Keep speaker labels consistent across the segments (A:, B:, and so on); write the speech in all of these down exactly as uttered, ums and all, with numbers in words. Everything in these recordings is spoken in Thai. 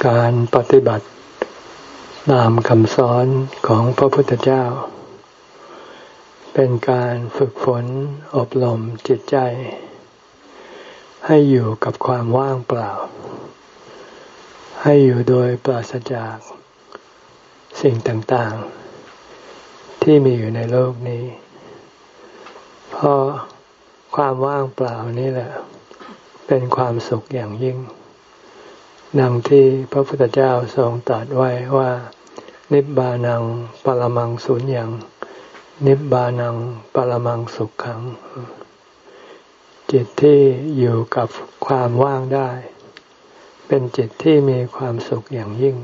A: การปฏิบัติตามคำสอนของพระพุทธเจ้าเป็นการฝึกฝนอบรมจิตใจให้อยู่กับความว่างเปล่าให้อยู่โดยปราศจากสิ่งต่างๆที่มีอยู่ในโลกนี้เพราะความว่างเปล่านี่แหละเป็นความสุขอย่างยิ่งดังที่พระพุทธเจ้าทรงตรัสไว้ว่านิพพานังปรมังสุญญังนิพพานังปรมังสุขขังจิตที่อยู่กับความว่างได้เป็นจิตที่มีความสุขอย่างยิ่ง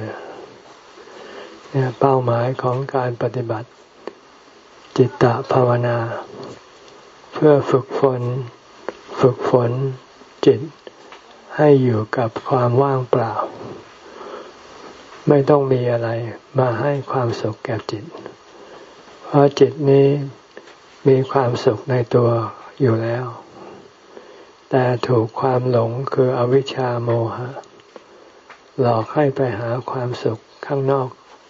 A: เนี่ยเป้าหมายของการปฏิบัติจิตตภาวนาเพื่อฝึกฝนฝึกฝนจิตให้อยู่กับความว่างเปล่าไม่ต้องมีอะไรมาให้ความสุขแก่จิตเพราะจิตนี้มีความสุขในตัวอยู่แล้วแต่ถูกความหลงคืออวิชชาโมหะหลอกให้ไปหาความสุขข้างนอก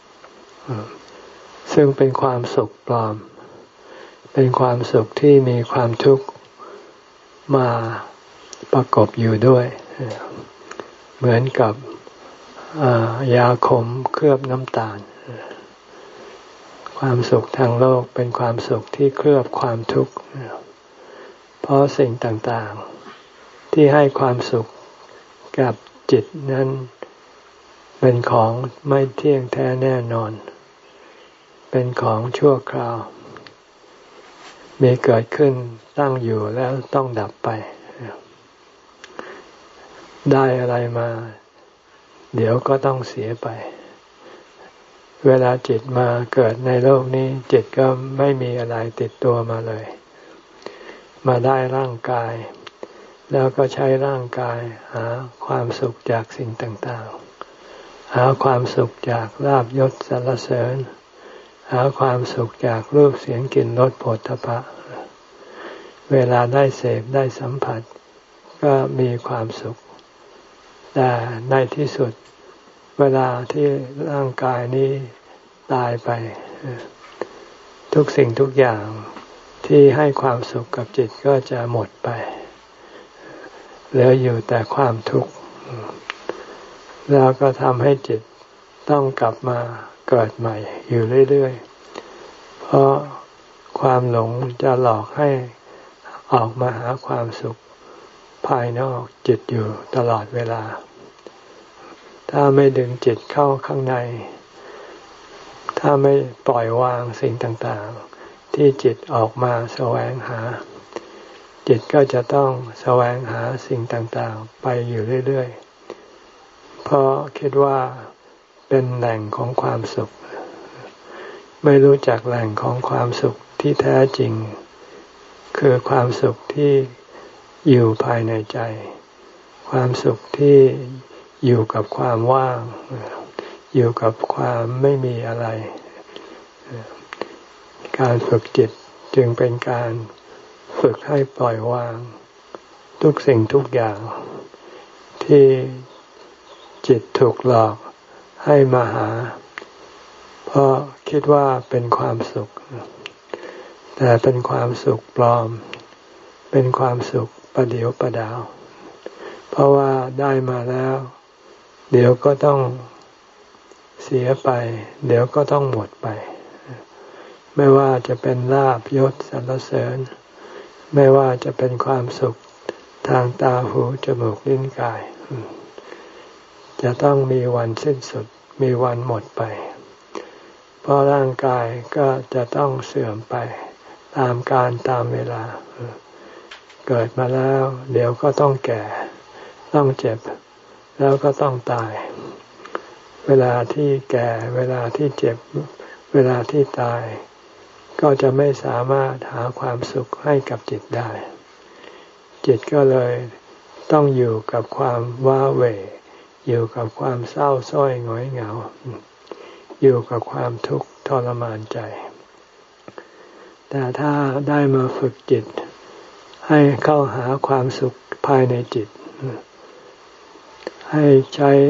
A: ซึ่งเป็นความสุขปลอมเป็นความสุขที่มีความทุกข์มาประกอบอยู่ด้วยเหมือนกับยาขมเคลือบน้ำตาลความสุขทางโลกเป็นความสุขที่เคลือบความทุกข์เพราะสิ่งต่างๆที่ให้ความสุขกับจิตนั้นเป็นของไม่เที่ยงแท้แน่นอนเป็นของชั่วคราวมีเกิดขึ้นตั้งอยู่แล้วต้องดับไปได้อะไรมาเดี๋ยวก็ต้องเสียไปเวลาจิตมาเกิดในโลกนี้จิตก็ไม่มีอะไรติดตัวมาเลยมาได้ร่างกายแล้วก็ใช้ร่างกายหาความสุขจากสิ่งต่างๆหาความสุขจากลาภยศสรรเสริญหาความสุขจากรูปเสียงกลิ่นรสโผฏฐัพพะเวลาได้เสพได้สัมผัสก็มีความสุขแต่ในที่สุดเวลาที่ร่างกายนี้ตายไปทุกสิ่งทุกอย่างที่ให้ความสุขกับจิตก็จะหมดไปเหลืออยู่แต่ความทุกข์แล้วก็ทำให้จิตต้องกลับมาเกิดใหม่อยู่เรื่อยๆเพราะความหลงจะหลอกให้ออกมาหาความสุขภายนอกจิตอยู่ตลอดเวลาถ้าไม่ดึงจิตเข้าข้างในถ้าไม่ปล่อยวางสิ่งต่างๆที่จิตออกมาแสวงหาจิตก็จะต้องแสวงหาสิ่งต่างๆไปอยู่เรื่อยๆเพราะคิดว่าเป็นแหล่งของความสุขไม่รู้จักแหล่งของความสุขที่แท้จริงคือความสุขที่อยู่ภายในใจความสุขที่อยู่กับความว่างอยู่กับความไม่มีอะไรการฝึกจิตจึงเป็นการฝึกให้ปล่อยวางทุกสิ่งทุกอย่างที่จิตถูกหลอกให้มาหาเพราะคิดว่าเป็นความสุขแต่เป็นความสุขปลอมเป็นความสุขประเดี๋ยวประดาวเพราะว่าได้มาแล้วเดี๋ยวก็ต้องเสียไปเดี๋ยวก็ต้องหมดไปไม่ว่าจะเป็นลาภยศสรรเสริญไม่ว่าจะเป็นความสุขทางตาหูจมูกลิ้นกายจะต้องมีวันสิ้นสุดมีวันหมดไปเพราะร่างกายก็จะต้องเสื่อมไปตามกาลตามเวลาเกิดมาแล้วเดี๋ยวก็ต้องแก่ต้องเจ็บแล้วก็ต้องตายเวลาที่แก่เวลาที่เจ็บเวลาที่ตายก็จะไม่สามารถหาความสุขให้กับจิตได้จิตก็เลยต้องอยู่กับความว้าเหวอยู่กับความเศร้าส้อยหงอยเหงาอยู่กับความทุกข์ทรมานใจแต่ถ้าได้มาฝึกจิตให้เข้าหาความสุขภายในจิตให้ใช้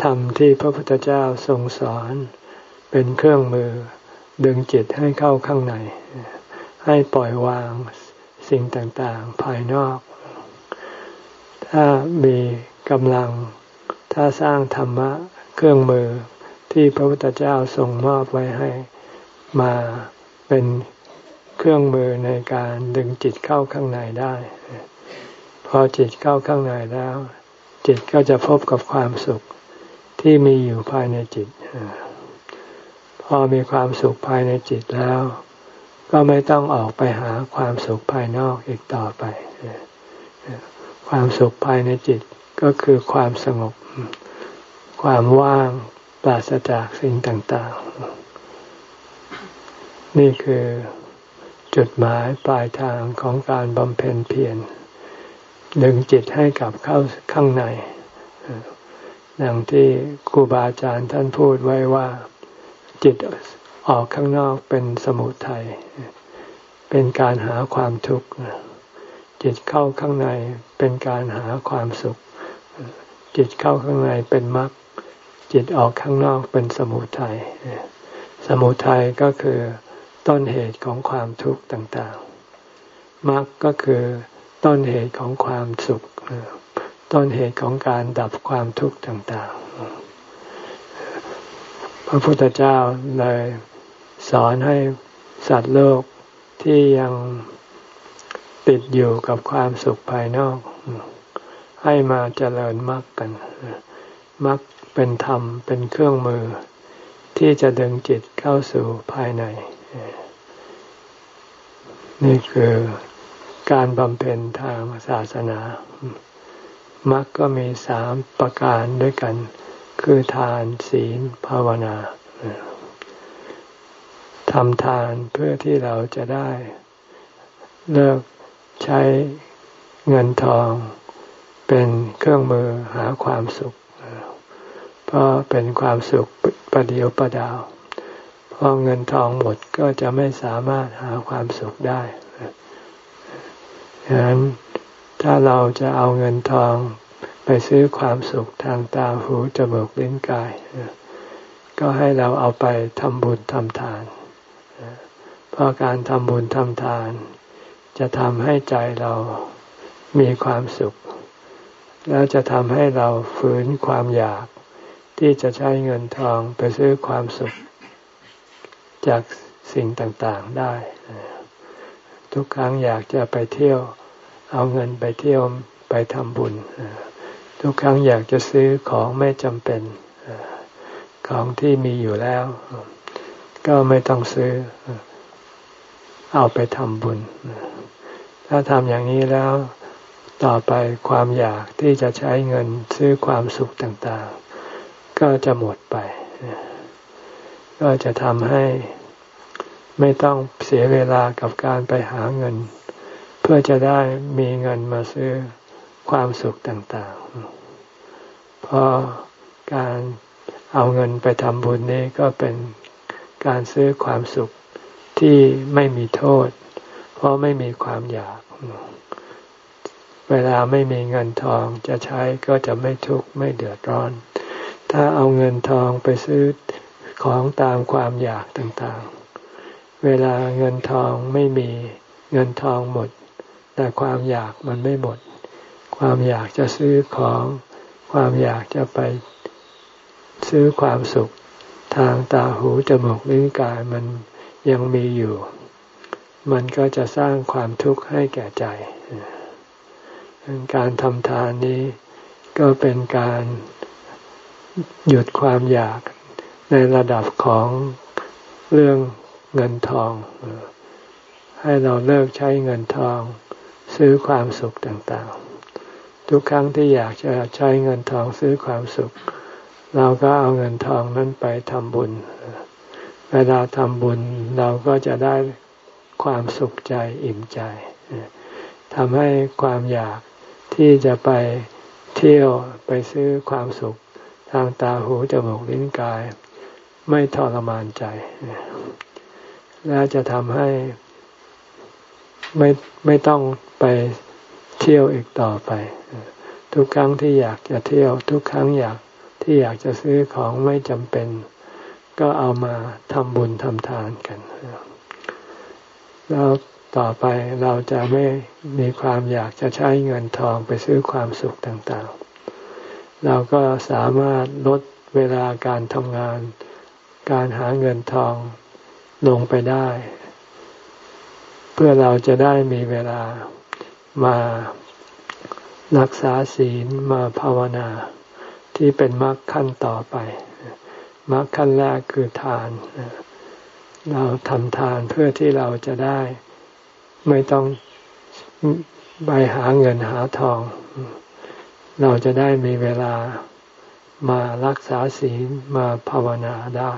A: ธรรมที่พระพุทธเจ้าทรงสอนเป็นเครื่องมือดึงจิตให้เข้าข้างในให้ปล่อยวางสิ่งต่างๆภายนอกถ้ามีกำลังถ้าสร้างธรรมะเครื่องมือที่พระพุทธเจ้าทรงมอบไว้ให้มาเป็นเครื่องมือในการดึงจิตเข้าข้างในได้พอจิตเข้าข้างในแล้วจิตก็จะพบกับความสุขที่มีอยู่ภายในจิตพอมีความสุขภายในจิตแล้วก็ไม่ต้องออกไปหาความสุขภายนอกอีกต่อไปความสุขภายในจิตก็คือความสงบความว่างปราศจากสิ่งต่างๆนี่คือจุดหมายปลายทางของการบำเพ็ญเพียรดึงจิตให้กลับเข้าข้างในอย่างที่ครูบาอาจารย์ท่านพูดไว้ว่าจิตออกข้างนอกเป็นสมุทัยเป็นการหาความทุกข์จิตเข้าข้างในเป็นการหาความสุขจิตเข้าข้างในเป็นมรรคจิตออกข้างนอกเป็นสมุทัยสมุทัยก็คือต้นเหตุของความทุกข์ต่างๆมรรคก็คือต้นเหตุของความสุขต้นเหตุของการดับความทุกข์ต่างๆพระพุทธเจ้าเลยสอนให้สัตว์โลกที่ยังติดอยู่กับความสุขภายนอกให้มาเจริญมรรคกันมรรคเป็นธรรมเป็นเครื่องมือที่จะดึงจิตเข้าสู่ภายในนี่คือการบำเพ็ญทางศาสนามรรคก็มีสามประการด้วยกันคือทานศีลภาวนาทำทานเพื่อที่เราจะได้เลิกใช้เงินทองเป็นเครื่องมือหาความสุขเพราะเป็นความสุขประเดียวประดาวพอเงินทองหมดก็จะไม่สามารถหาความสุขได้ฉะนั้นถ้าเราจะเอาเงินทองไปซื้อความสุขทางตาหูจมูกลิ้นกายก็ให้เราเอาไปทำบุญทำทานเพราะการทำบุญทำทานจะทำให้ใจเรามีความสุขแล้วจะทำให้เราฝืนความอยากที่จะใช้เงินทองไปซื้อความสุขจากสิ่งต่างๆได้ทุกครั้งอยากจะไปเที่ยวเอาเงินไปเที่ยวไปทำบุญทุกครั้งอยากจะซื้อของไม่จำเป็นของที่มีอยู่แล้วก็ไม่ต้องซื้อเอาไปทำบุญถ้าทำอย่างนี้แล้วต่อไปความอยากที่จะใช้เงินซื้อความสุขต่างๆก็จะหมดไปก็จะทำให้ไม่ต้องเสียเวลากับการไปหาเงินเพื่อจะได้มีเงินมาซื้อความสุขต่างๆเพราะการเอาเงินไปทำบุญนี้ก็เป็นการซื้อความสุขที่ไม่มีโทษเพราะไม่มีความอยากเวลาไม่มีเงินทองจะใช้ก็จะไม่ทุกข์ไม่เดือดร้อนถ้าเอาเงินทองไปซื้อของตามความอยากต่างๆเวลาเงินทองไม่มีเงินทองหมดแต่ความอยากมันไม่หมดความอยากจะซื้อของความอยากจะไปซื้อความสุขทางตาหูจมูกลิ้นกายมันยังมีอยู่มันก็จะสร้างความทุกข์ให้แก่ใจการทำทานนี้ก็เป็นการหยุดความอยากในระดับของเรื่องเงินทองให้เราเลิกใช้เงินทองซื้อความสุขต่างๆทุกครั้งที่อยากจะใช้เงินทองซื้อความสุขเราก็เอาเงินทองนั้นไปทำบุญเวลาทำบุญเราก็จะได้ความสุขใจอิ่มใจทำให้ความอยากที่จะไปเที่ยวไปซื้อความสุขทางตาหูจมูกลิ้นกายไม่ทรมานใจและจะทำให้ไม่ไม่ต้องไปเที่ยวอีกต่อไปทุกครั้งที่อยากจะเที่ยวทุกครั้งอยากที่อยากจะซื้อของไม่จำเป็นก็เอามาทำบุญทำทานกันแล้วต่อไปเราจะไม่มีความอยากจะใช้เงินทองไปซื้อความสุขต่างๆเราก็สามารถลดเวลาการทำงานการหาเงินทองลงไปได้เพื่อเราจะได้มีเวลามารักษาศีลมาภาวนาที่เป็นมรรคขั้นต่อไปมรรคขั้นแรกคือทานเราทำทานเพื่อที่เราจะได้ไม่ต้องไปหาเงินหาทองเราจะได้มีเวลามารักษาศีลมาภาวนาได้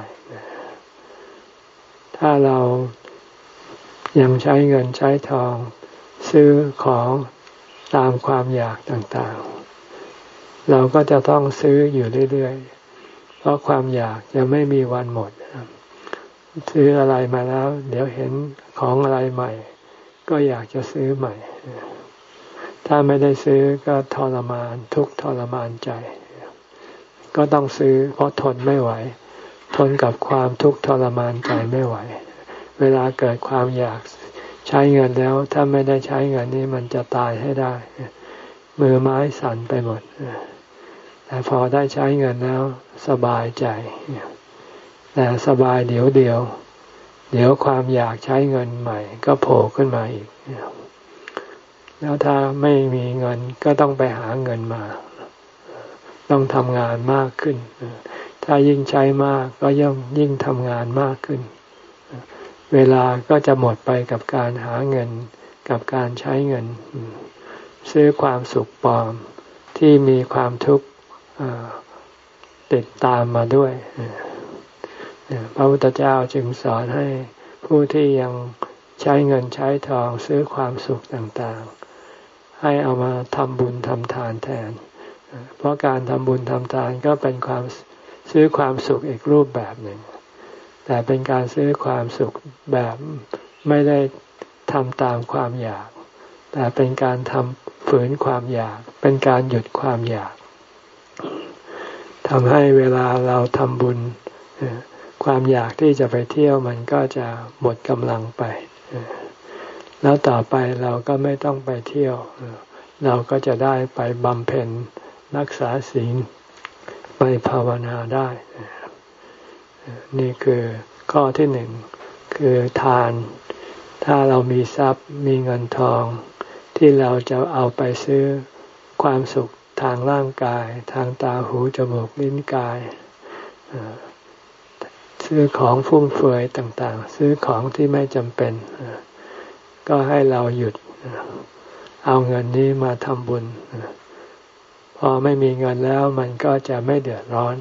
A: ถ้าเรายังใช้เงินใช้ทองซื้อของตามความอยากต่างๆเราก็จะต้องซื้ออยู่เรื่อยๆเพราะความอยากจะไม่มีวันหมดซื้ออะไรมาแล้วเดี๋ยวเห็นของอะไรใหม่ก็อยากจะซื้อใหม่ถ้าไม่ได้ซื้อก็ทรมานทุกข์ทรมานใจก็ต้องซื้อเพราะทนไม่ไหวทนกับความทุกข์ทรมานใจไม่ไหวเวลาเกิดความอยากใช้เงินแล้วถ้าไม่ได้ใช้เงินนี้มันจะตายให้ได้มือไม้สั่นไปหมดแต่พอได้ใช้เงินแล้วสบายใจแต่สบายเดี๋ยวเดียวเดี๋ยวความอยากใช้เงินใหม่ก็โผล่ขึ้นมาอีกแล้วถ้าไม่มีเงินก็ต้องไปหาเงินมาต้องทำงานมากขึ้นถ้ายิ่งใช้มากก็ย่อมยิ่งทำงานมากขึ้นเวลาก็จะหมดไปกับการหาเงินกับการใช้เงินซื้อความสุขปลอมที่มีความทุกข์ติดตามมาด้วยพระพุทธเจ้าจึงสอนให้ผู้ที่ยังใช้เงินใช้ทองซื้อความสุขต่างๆให้เอามาทำบุญทำทานแทนเพราะการทำบุญทำทานก็เป็นความซื้อความสุขอีกรูปแบบหนึ่งแต่เป็นการซื้อความสุขแบบไม่ได้ทำตามความอยากแต่เป็นการทำฝืนความอยากเป็นการหยุดความอยากทำให้เวลาเราทำบุญความอยากที่จะไปเที่ยวมันก็จะหมดกำลังไปแล้วต่อไปเราก็ไม่ต้องไปเที่ยวเราก็จะได้ไปบำเพ็ญรักษาศีลไปภาวนาได้นี่คือข้อที่หนึ่งคือทานถ้าเรามีทรัพย์มีเงินทองที่เราจะเอาไปซื้อความสุขทางร่างกายทางตาหูจมูกลิ้นกายซื้อของฟุ่มเฟือยต่างๆซื้อของที่ไม่จำเป็นก็ให้เราหยุดเอาเงินนี้มาทำบุญพอไม่มีเงินแล้วมันก็จะไม่เดือดร้อน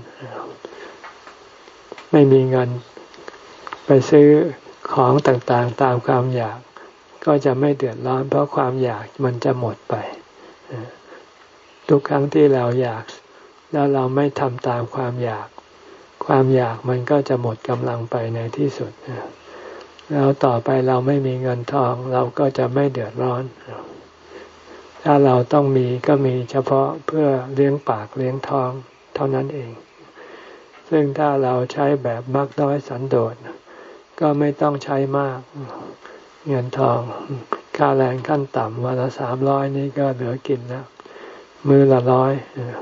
A: ไม่มีเงินไปซื้อของต่างๆตามความอยากก็จะไม่เดือดร้อนเพราะความอยากมันจะหมดไปทุกครั้งที่เราอยากแล้วเราไม่ทำตามความอยากความอยากมันก็จะหมดกำลังไปในที่สุดแล้วต่อไปเราไม่มีเงินทองเราก็จะไม่เดือดร้อนถ้าเราต้องมีก็มีเฉพาะเพื่อเลี้ยงปากเลี้ยงท้องเท่านั้นเองซึ่งถ้าเราใช้แบบมักน้อยสันโดษก็ไม่ต้องใช้มากเงินทองค่าแรงขั้นต่ำวันละสามร้อยนี่ก็เหลือกินแล้วมื้อละร้อย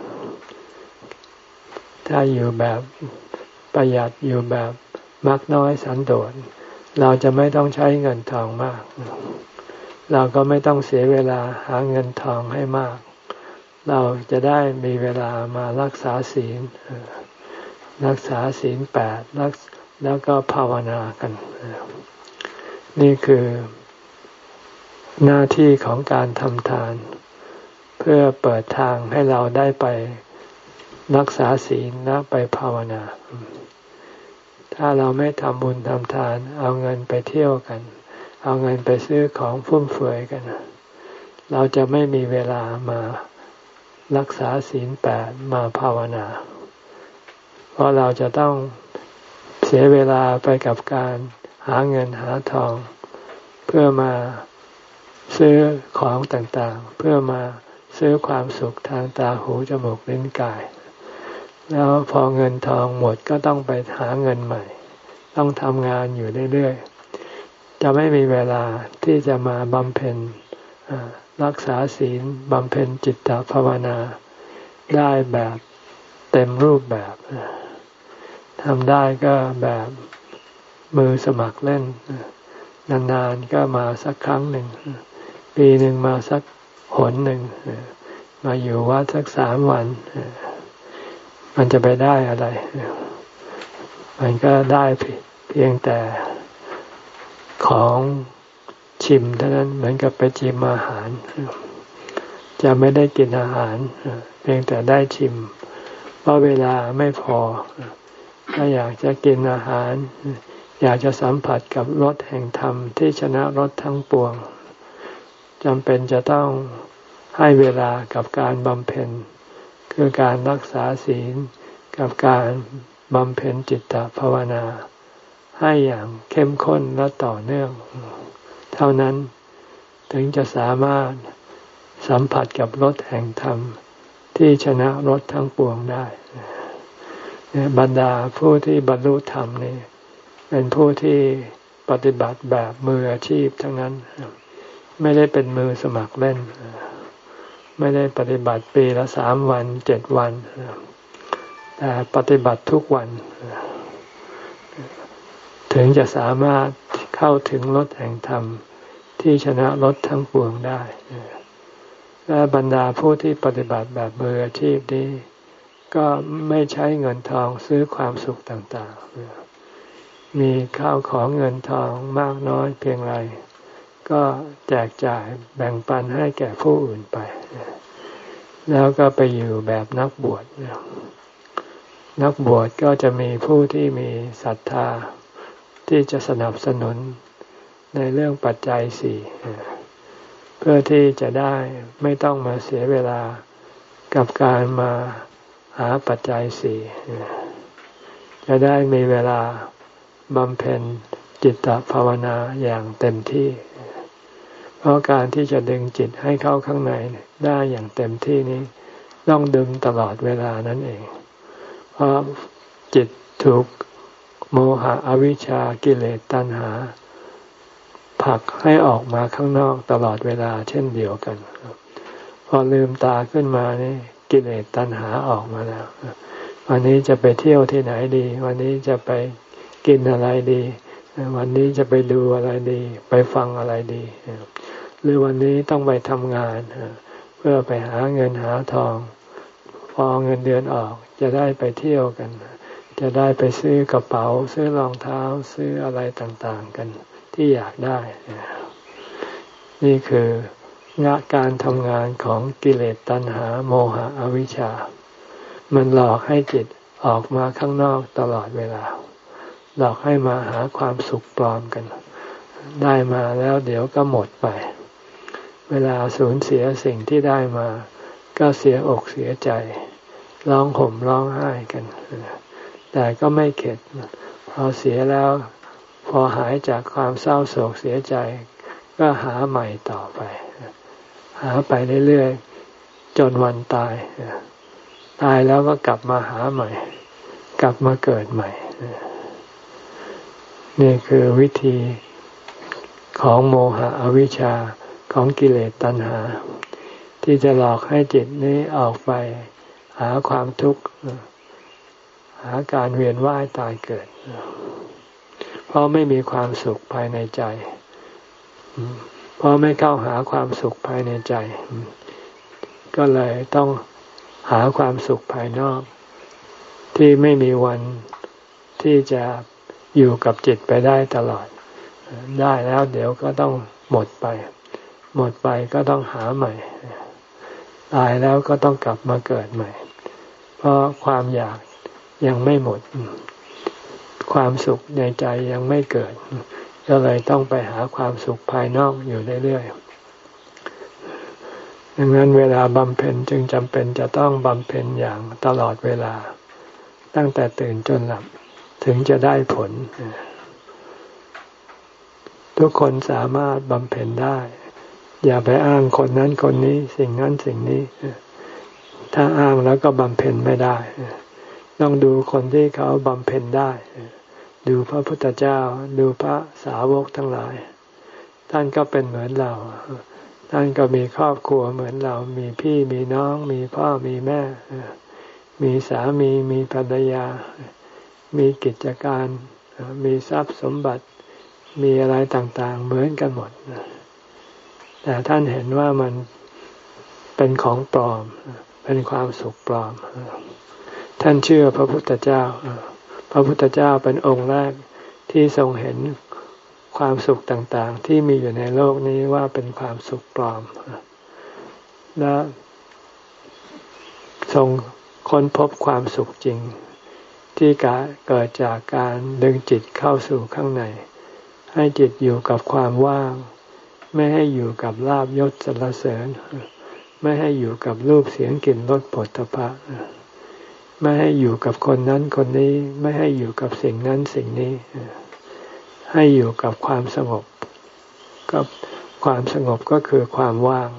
A: ถ้าอยู่แบบประหยัดอยู่แบบมักน้อยสันโดษเราจะไม่ต้องใช้เงินทองมากเราก็ไม่ต้องเสียเวลาหาเงินทองให้มากเราจะได้มีเวลามารักษาศีลรักษาศีลแปดรักแล้วก็ภาวนากันนี่คือหน้าที่ของการทำทานเพื่อเปิดทางให้เราได้ไปรักษาศีลและไปภาวนาถ้าเราไม่ทำบุญทำทานเอาเงินไปเที่ยวกันเอาเงินไปซื้อของฟุ่มเฟือยกันเราจะไม่มีเวลามารักษาศีลแปดมาภาวนาเพราะเราจะต้องเสียเวลาไปกับการหาเงินหาทองเพื่อมาซื้อของต่างๆเพื่อมาซื้อความสุขทางตาหูจมูกลิ้นกายแล้วพอเงินทองหมดก็ต้องไปหาเงินใหม่ต้องทำงานอยู่เรื่อยๆจะไม่มีเวลาที่จะมาบำเพ็ญรักษาศีลบำเพ็ญจิตตภาวนาได้แบบเต็มรูปแบบทำได้ก็แบบมือสมัครเล่นนานๆก็มาสักครั้งหนึ่งปีหนึ่งมาสักหนหนึ่งมาอยู่วัดสักสามวันมันจะไปได้อะไรมันก็ได้เพียงแต่ของชิมเท่านั้นเหมือนกับไปชิมอาหารจะไม่ได้กินอาหารเพียงแต่ได้ชิมเพราะเวลาไม่พอถ้าอยากจะกินอาหารอยากจะสัมผัสกับรสแห่งธรรมที่ชนะรสทั้งปวงจำเป็นจะต้องให้เวลากับการบำเพ็ญคือการรักษาศีลกับการบำเพ็ญจิตตภาวนาให้อย่างเข้มข้นและต่อเนื่องเท่านั้นถึงจะสามารถสัมผัสกับรสแห่งธรรมที่ชนะรสทั้งปวงได้บรรดาผู้ที่บรรลุธรรมนี่เป็นผู้ที่ปฏิบัติแบบมืออาชีพทั้งนั้นไม่ได้เป็นมือสมัครเล่นไม่ได้ปฏิบัติปีละสามวันเจ็ดวันแต่ปฏิบัติทุกวันถึงจะสามารถเข้าถึงรสแห่งธรรมที่ชนะรสทั้งปวงได้และบรรดาผู้ที่ปฏิบัติแบบมืออาชีพนี้ก็ไม่ใช้เงินทองซื้อความสุขต่างๆมีข้าวของเงินทองมากน้อยเพียงไรก็แจกจ่ายแบ่งปันให้แก่ผู้อื่นไปแล้วก็ไปอยู่แบบนักบวชนักบวชก็จะมีผู้ที่มีศรัทธาที่จะสนับสนุนในเรื่องปัจจัยสี่เพื่อที่จะได้ไม่ต้องมาเสียเวลากับการมาหาปัจจัยสี่จะได้มีเวลาบำเพ็ญจิตตภาวนาอย่างเต็มที่เพราะการที่จะดึงจิตให้เข้าข้างในได้อย่างเต็มที่นี้ต้องดึงตลอดเวลานั่นเองเพราะจิตถูกโมหะอวิชชากิเลสตัณหาผลักให้ออกมาข้างนอกตลอดเวลาเช่นเดียวกันพอลืมตาขึ้นมานี่กิเลสตัณหาออกมาแล้ววันนี้จะไปเที่ยวที่ไหนดีวันนี้จะไปกินอะไรดีวันนี้จะไปดูอะไรดีไปฟังอะไรดีหรือวันนี้ต้องไปทำงานเพื่อไปหาเงินหาทองพอเงินเดือนออกจะได้ไปเที่ยวกันจะได้ไปซื้อกระเป๋าซื้อรองเท้าซื้ออะไรต่างๆกันที่อยากได้นี่คืองานการทำงานของกิเลสตัณหาโมหะอวิชชามันหลอกให้จิตออกมาข้างนอกตลอดเวลาหลอกให้มาหาความสุขปลอมกันได้มาแล้วเดี๋ยวก็หมดไปเวลาสูญเสียสิ่งที่ได้มาก็เสียอกเสียใจร้องห่มร้องไห้กันแต่ก็ไม่เข็ดพอเสียแล้วพอหายจากความเศร้าโศกเสียใจก็หาใหม่ต่อไปหาไปเรื่อยๆจนวันตายตายแล้วก็กลับมาหาใหม่กลับมาเกิดใหม่นี่คือวิธีของโมหะอวิชชาของกิเลสตัณหาที่จะหลอกให้จิตนี้ออกไปหาความทุกข์หาการเวียนว่ายตายเกิดเพราะไม่มีความสุขภายในใจเพราะไม่เข้าหาความสุขภายในใจก็เลยต้องหาความสุขภายนอกที่ไม่มีวันที่จะอยู่กับจิตไปได้ตลอดได้แล้วเดี๋ยวก็ต้องหมดไปหมดไปก็ต้องหาใหม่ตายแล้วก็ต้องกลับมาเกิดใหม่เพราะความอยากยังไม่หมดความสุขในใจยังไม่เกิดก็เลยต้องไปหาความสุขภายนอกอยู่เรื่อยๆดังนั้นเวลาบำเพ็ญจึงจำเป็นจะต้องบำเพ็ญอย่างตลอดเวลาตั้งแต่ตื่นจนหลับถึงจะได้ผลทุกคนสามารถบำเพ็ญได้อย่าไปอ้างคนนั้นคนนี้สิ่งนั้นสิ่งนี้ถ้าอ้างแล้วก็บำเพ็ญไม่ได้ต้องดูคนที่เขาบำเพ็ญได้ดูพระพุทธเจ้าดูพระสาวกทั้งหลายท่านก็เป็นเหมือนเราท่านก็มีครอบครัวเหมือนเรามีพี่มีน้องมีพ่อมีแม่มีสามีมีภรรยามีกิจการมีทรัพย์สมบัติมีอะไรต่างๆเหมือนกันหมดแต่ท่านเห็นว่ามันเป็นของปลอมเป็นความสุขปลอมท่านเชื่อพระพุทธเจ้าพระพุทธเจ้าเป็นองค์แรกที่ทรงเห็นความสุขต่างๆที่มีอยู่ในโลกนี้ว่าเป็นความสุขปลอมและทรงค้นพบความสุขจริงที่เกิดจากการดึงจิตเข้าสู่ข้างในให้จิตอยู่กับความว่างไม่ให้อยู่กับลาภยศสรรเสริญไม่ให้อยู่กับรูปเสียงกลิ่นรสโผฏฐัพพะไม่ให้อยู่กับคนนั้นคนนี้ไม่ให้อยู่กับสิ่งนั้นสิ่งนี้ให้อยู่กับความสงบกับความสงบก็คือความว่าง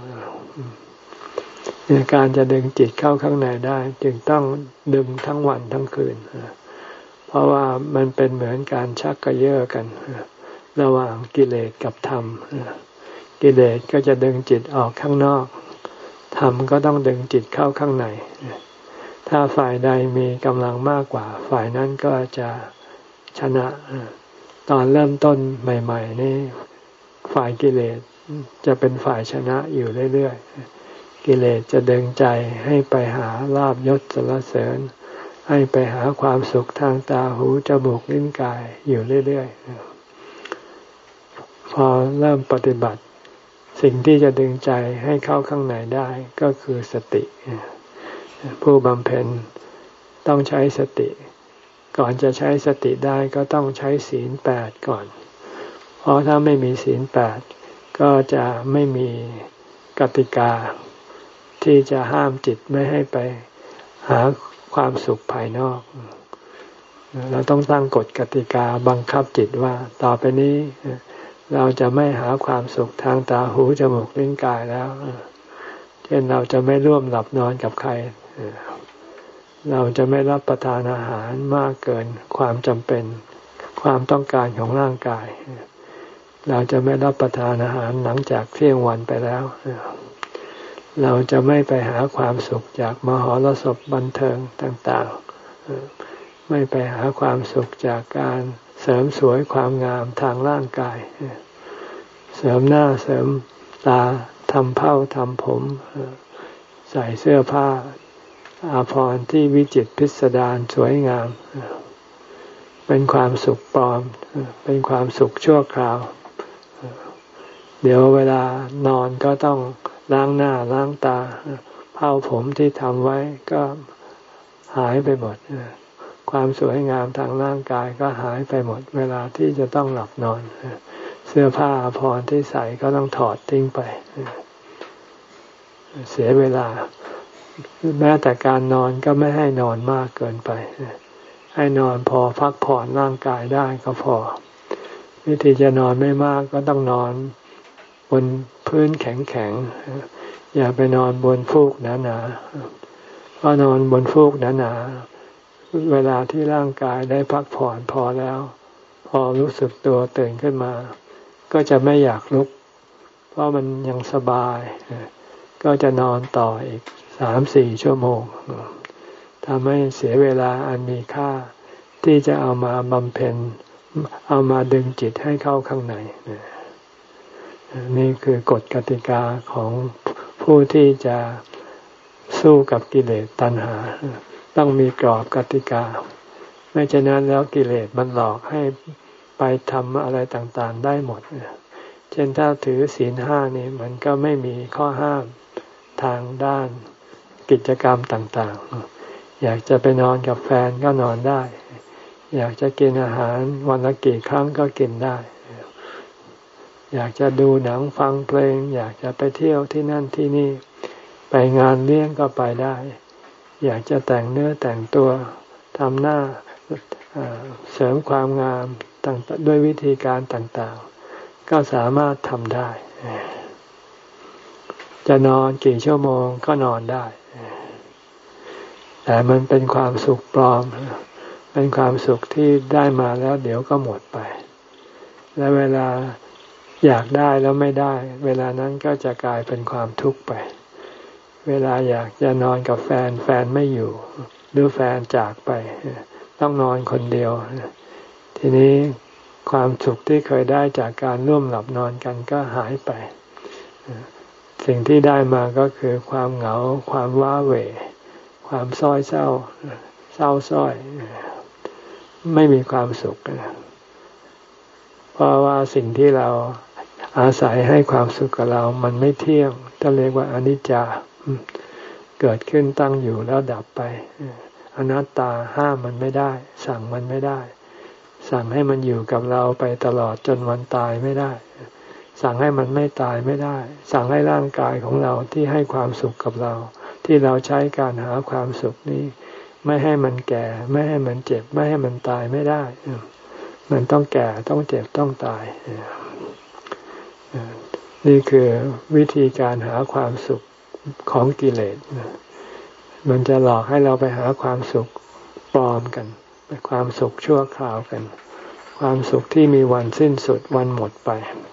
A: การจะดึงจิตเข้าข้างในได้จึงต้องดึงทั้งวันทั้งคืนเพราะว่ามันเป็นเหมือนการชักกระเยาะกันระหว่างกิเลสกับธรรมกิเลสก็จะดึงจิตออกข้างนอกธรรมก็ต้องดึงจิตเข้าข้างในถ้าฝ่ายใดมีกำลังมากกว่าฝ่ายนั้นก็จะชนะตอนเริ่มต้นใหม่ๆนี่ฝ่ายกิเลสจะเป็นฝ่ายชนะอยู่เรื่อยๆกิเลสจะดึงใจให้ไปหาลาภยศสรรเสริญให้ไปหาความสุขทางตาหูจมูกลิ้นกายอยู่เรื่อยๆพอเริ่มปฏิบัติสิ่งที่จะดึงใจให้เข้าข้างในได้ก็คือสติผู้บำเพ็ญต้องใช้สติก่อนจะใช้สติได้ก็ต้องใช้ศีลแปดก่อนเพราะถ้าไม่มีศีลแปดก็จะไม่มีกติกาที่จะห้ามจิตไม่ให้ไปหาความสุขภายนอกเราต้องตั้งกฎกติกาบังคับจิตว่าต่อไปนี้เราจะไม่หาความสุขทางตาหูจมูกลิ้นกายแล้วเช่นเราจะไม่ร่วมหลับนอนกับใครเราจะไม่รับประทานอาหารมากเกินความจำเป็นความต้องการของร่างกายเราจะไม่รับประทานอาหารหลังจากเที่ยงวันไปแล้วเราจะไม่ไปหาความสุขจากมหรสพบันเทิงต่างๆไม่ไปหาความสุขจากการเสริมสวยความงามทางร่างกายเสริมหน้าเสริมตาทำเผ้าทำผมใส่เสื้อผ้าอาภรณ์ที่วิจิตรพิสดารสวยงามเป็นความสุขปลอมเป็นความสุขชั่วคราวเดี๋ยวเวลานอนก็ต้องล้างหน้าล้างตาเผ้าผมที่ทำไว้ก็หายไปหมดความสวยงามทางร่างกายก็หายไปหมดเวลาที่จะต้องหลับนอนเสื้อผ้าอาภรณ์ที่ใส่ก็ต้องถอดทิ้งไปเสียเวลาแม้แต่การนอนก็ไม่ให้นอนมากเกินไปให้นอนพอพักผ่อนร่างกายได้ก็พอวิธีจะนอนไม่มากก็ต้องนอนบนพื้นแข็งๆอย่าไปนอนบนฟูกหนาๆเพราะนอนบนฟูกหนาๆเวลาที่ร่างกายได้พักผ่อนพอแล้วพอรู้สึกตัวตื่นขึ้นมาก็จะไม่อยากลุกเพราะมันยังสบายก็จะนอนต่ออีกสามสี่ชั่วโมงทำให้เสียเวลาอันมีค่าที่จะเอามาบำเพ็ญเอามาดึงจิตให้เข้าข้างในนี่คือกฎกติกาของผู้ที่จะสู้กับกิเลสตัณหาต้องมีกรอบกติกาไม่ฉะนั้นแล้วกิเลสมันหลอกให้ไปทำอะไรต่างๆได้หมดเช่นถ้าถือศีลห้านี่มันก็ไม่มีข้อห้ามทางด้านกิจกรรมต่างๆอยากจะไปนอนกับแฟนก็นอนได้อยากจะกินอาหารวันละกี่ครั้งก็กินได้อยากจะดูหนังฟังเพลงอยากจะไปเที่ยวที่นั่นที่นี่ไปงานเลี้ยงก็ไปได้อยากจะแต่งเนื้อแต่งตัวทำหน้าเสริมความงามต่างๆด้วยวิธีการต่างๆก็สามารถทำได้จะนอนกี่ชั่วโมงก็นอนได้แต่มันเป็นความสุขปลอมเป็นความสุขที่ได้มาแล้วเดี๋ยวก็หมดไปและเวลาอยากได้แล้วไม่ได้เวลานั้นก็จะกลายเป็นความทุกข์ไปเวลาอยากจะนอนกับแฟนแฟนไม่อยู่หรือแฟนจากไปต้องนอนคนเดียวทีนี้ความสุขที่เคยได้จากการร่วมหลับนอนกันก็หายไปสิ่งที่ได้มาก็คือความเหงาความว้าเหวความซ้อยเศร้าเศร้าส้อยไม่มีความสุขเพราะว่าสิ่งที่เราอาศัยให้ความสุขกับเรามันไม่เที่ยงต้องเรียกว่าอนิจจาเกิดขึ้นตั้งอยู่แล้วดับไปอนัตตาห้ามมันไม่ได้สั่งมันไม่ได้สั่งให้มันอยู่กับเราไปตลอดจนวันตายไม่ได้สั่งให้มันไม่ตายไม่ได้สั่งให้ร่างกายของเราที่ให้ความสุขกับเราที่เราใช้การหาความสุขนี้ไม่ให้มันแก่ไม่ให้มันเจ็บไม่ให้มันตายไม่ได้มันต้องแก่ต้องเจ็บต้องตายนี่คือวิธีการหาความสุขของกิเลสมันจะหลอกให้เราไปหาความสุขปลอมกันความสุขชั่วคราวกันความสุขที่มีวันสิ้นสุดวันหมดไป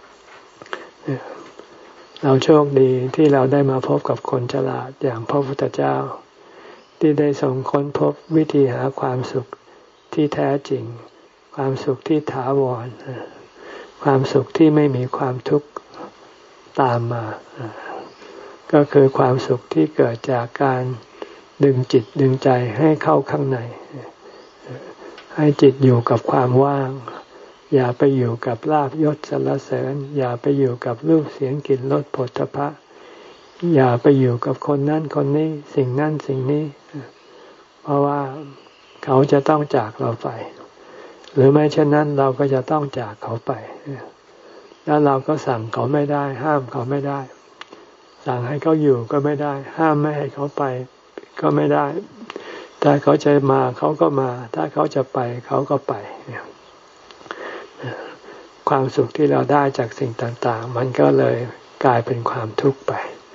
A: เราโชคดีที่เราได้มาพบกับคนฉลาดอย่างพระพุทธเจ้าที่ได้ทรงค้นพบวิธีหาความสุขที่แท้จริงความสุขที่ถาวรความสุขที่ไม่มีความทุกข์ตามมาก็คือความสุขที่เกิดจากการดึงจิตดึงใจให้เข้าข้างในให้จิตอยู่กับความว่างอย่าไปอยู่กับลาภยศสรรเสริญอย่าไปอยู่กับรูปเสียงกลิ่นรสโผฏฐัพพะอย่าไปอยู่กับคนนั้นคนนี้สิ่งนั้นสิ่งนี้เพราะว่าเขาจะต้องจากเราไปหรือไม่เช่นนั้นเราก็จะต้องจากเขาไปแล้วเราก็สั่งเขาไม่ได้ห้ามเขาไม่ได้สั่งให้เขาอยู่ก็ไม่ได้ห้ามไม่ให้เขาไปก็ไม่ได้ถ้าเขาจะมาเขาก็มาถ้าเขาจะไปเขาก็ไปความสุขที่เราได้จากสิ่งต่างๆมันก็เลยกลายเป็นความทุกข์ไป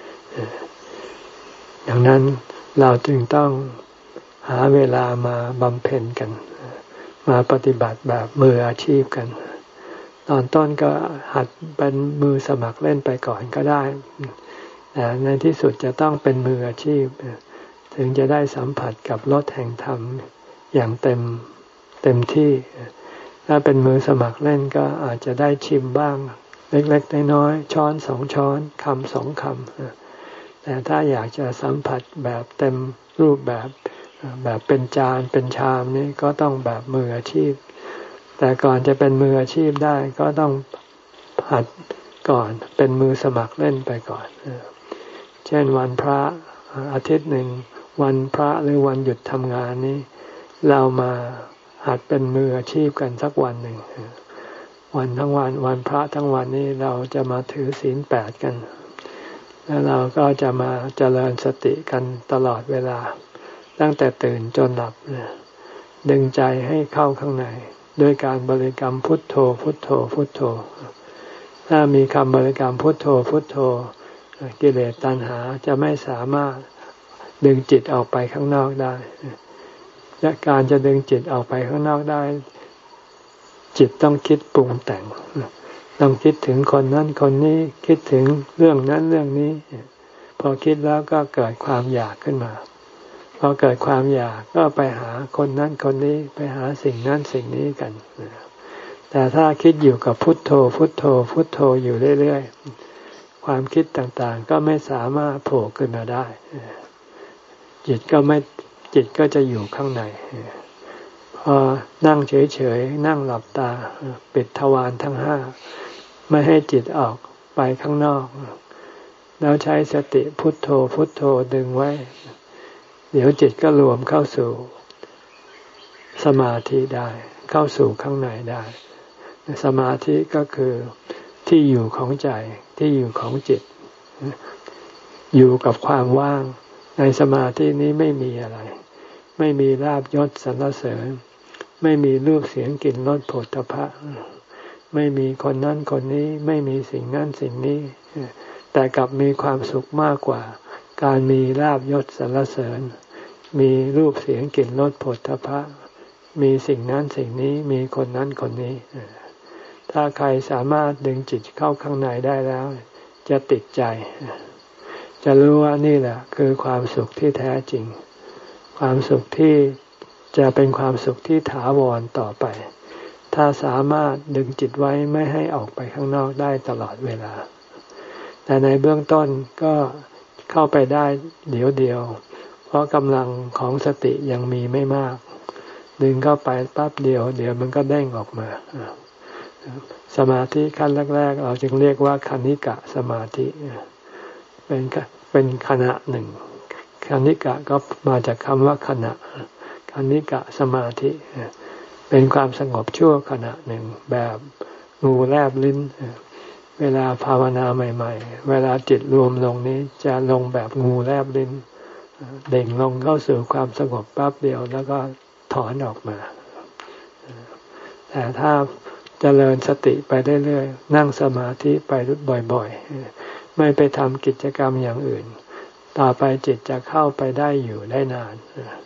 A: ดังนั้นเราจึงต้องหาเวลามาบำเพ็ญกันมาปฏิบัติแบบมืออาชีพกันตอนต้นก็หัดเป็นมือสมัครเล่นไปก่อนก็ได้แต่ในที่สุดจะต้องเป็นมืออาชีพถึงจะได้สัมผัสกับรสแห่งธรรมอย่างเต็มเต็มที่ถ้าเป็นมือสมัครเล่นก็อาจจะได้ชิมบ้างเล็กๆน้อยๆช้อนสองช้อนคำสองคำแต่ถ้าอยากจะสัมผัสแบบเต็มรูปแบบแบบเป็นจานเป็นชามนี่ก็ต้องแบบมืออาชีพแต่ก่อนจะเป็นมืออาชีพได้ก็ต้องหัดก่อนเป็นมือสมัครเล่นไปก่อนเช่นวันพระอาทิตย์หนึ่งวันพระหรือวันหยุดทำงานนี้เรามาหัดเป็นมืออาชีพกันสักวันหนึ่งวันทั้งวันวันพระทั้งวันนี้เราจะมาถือศีลแปดกันแล้วเราก็จะมาเจริญสติกันตลอดเวลาตั้งแต่ตื่นจนหลับดึงใจให้เข้าข้างในด้วยการบริกรรมพุทโธพุทโธพุทโธถ้ามีคำบริกรรมพุทโธพุทโธกิเลสตัณหาจะไม่สามารถดึงจิตออกไปข้างนอกได้และการจะดึงจิตออกไปข้างนอกได้จิตต้องคิดปรุงแต่งต้องคิดถึงคนนั้นคนนี้คิดถึงเรื่องนั้นเรื่องนี้พอคิดแล้วก็เกิดความอยากขึ้นมาพอเกิดความอยากก็ไปหาคนนั้นคนนี้ไปหาสิ่งนั้นสิ่งนี้กันแต่ถ้าคิดอยู่กับพุทโธพุทโธพุทโธอยู่เรื่อยๆความคิดต่างๆก็ไม่สามารถโผล่ขึ้นมาได้จิตก็ไม่จิตก็จะอยู่ข้างในพอนั่งเฉยๆนั่งหลับตาปิดทวารทั้งห้าไม่ให้จิตออกไปข้างนอกแล้วใช้สติพุทโธพุทโธดึงไว้เดี๋ยวจิตก็รวมเข้าสู่สมาธิได้เข้าสู่ข้างในได้สมาธิก็คือที่อยู่ของใจที่อยู่ของจิตอยู่กับความว่างในสมาธินี้ไม่มีอะไรไม่มีลาภยศสรรเสริญไม่มีรูปเสียงกลิ่นรสโผฏฐัพพะไม่มีคนนั้นคนนี้ไม่มีสิ่งนั้นสิ่งนี้แต่กลับมีความสุขมากกว่าการมีลาภยศสรรเสริญมีรูปเสียงกลิ่นรสโผฏฐัพพะมีสิ่งนั้นสิ่งนี้มีคนนั้นคนนี้ถ้าใครสามารถดึงจิตเข้าข้างในได้แล้วจะติดใจจะรู้ว่านี่แหละคือความสุขที่แท้จริงความสุขที่จะเป็นความสุขที่ถาวรต่อไปถ้าสามารถดึงจิตไว้ไม่ให้ออกไปข้างนอกได้ตลอดเวลาแต่ในเบื้องต้นก็เข้าไปได้เดี๋ยวเดียวเพราะกำลังของสติยังมีไม่มากดึงเข้าไปปั๊บเดียวเดี๋ยวมันก็เด้งออกมาสมาธิขั้นแรกๆเราจึงเรียกว่าคณิกะสมาธิเป็นเป็นขณะหนึ่งคณิกะก็มาจากคำว่าขณะคณิกะสมาธิเป็นความสงบชั่วขณะหนึ่งแบบงูแลบลิ้นเวลาภาวนาใหม่ๆเวลาจิตรวมลงนี้จะลงแบบงูแลบลิ้นเด่งลงเข้าสู่ความสงบแป๊บเดียวแล้วก็ถอนออกมาแต่ถ้าเจริญสติไปเรื่อยๆนั่งสมาธิไปบ่อยๆไม่ไปทำกิจกรรมอย่างอื่นต่อไปจิตจะเข้าไปได้อยู่ได้นาน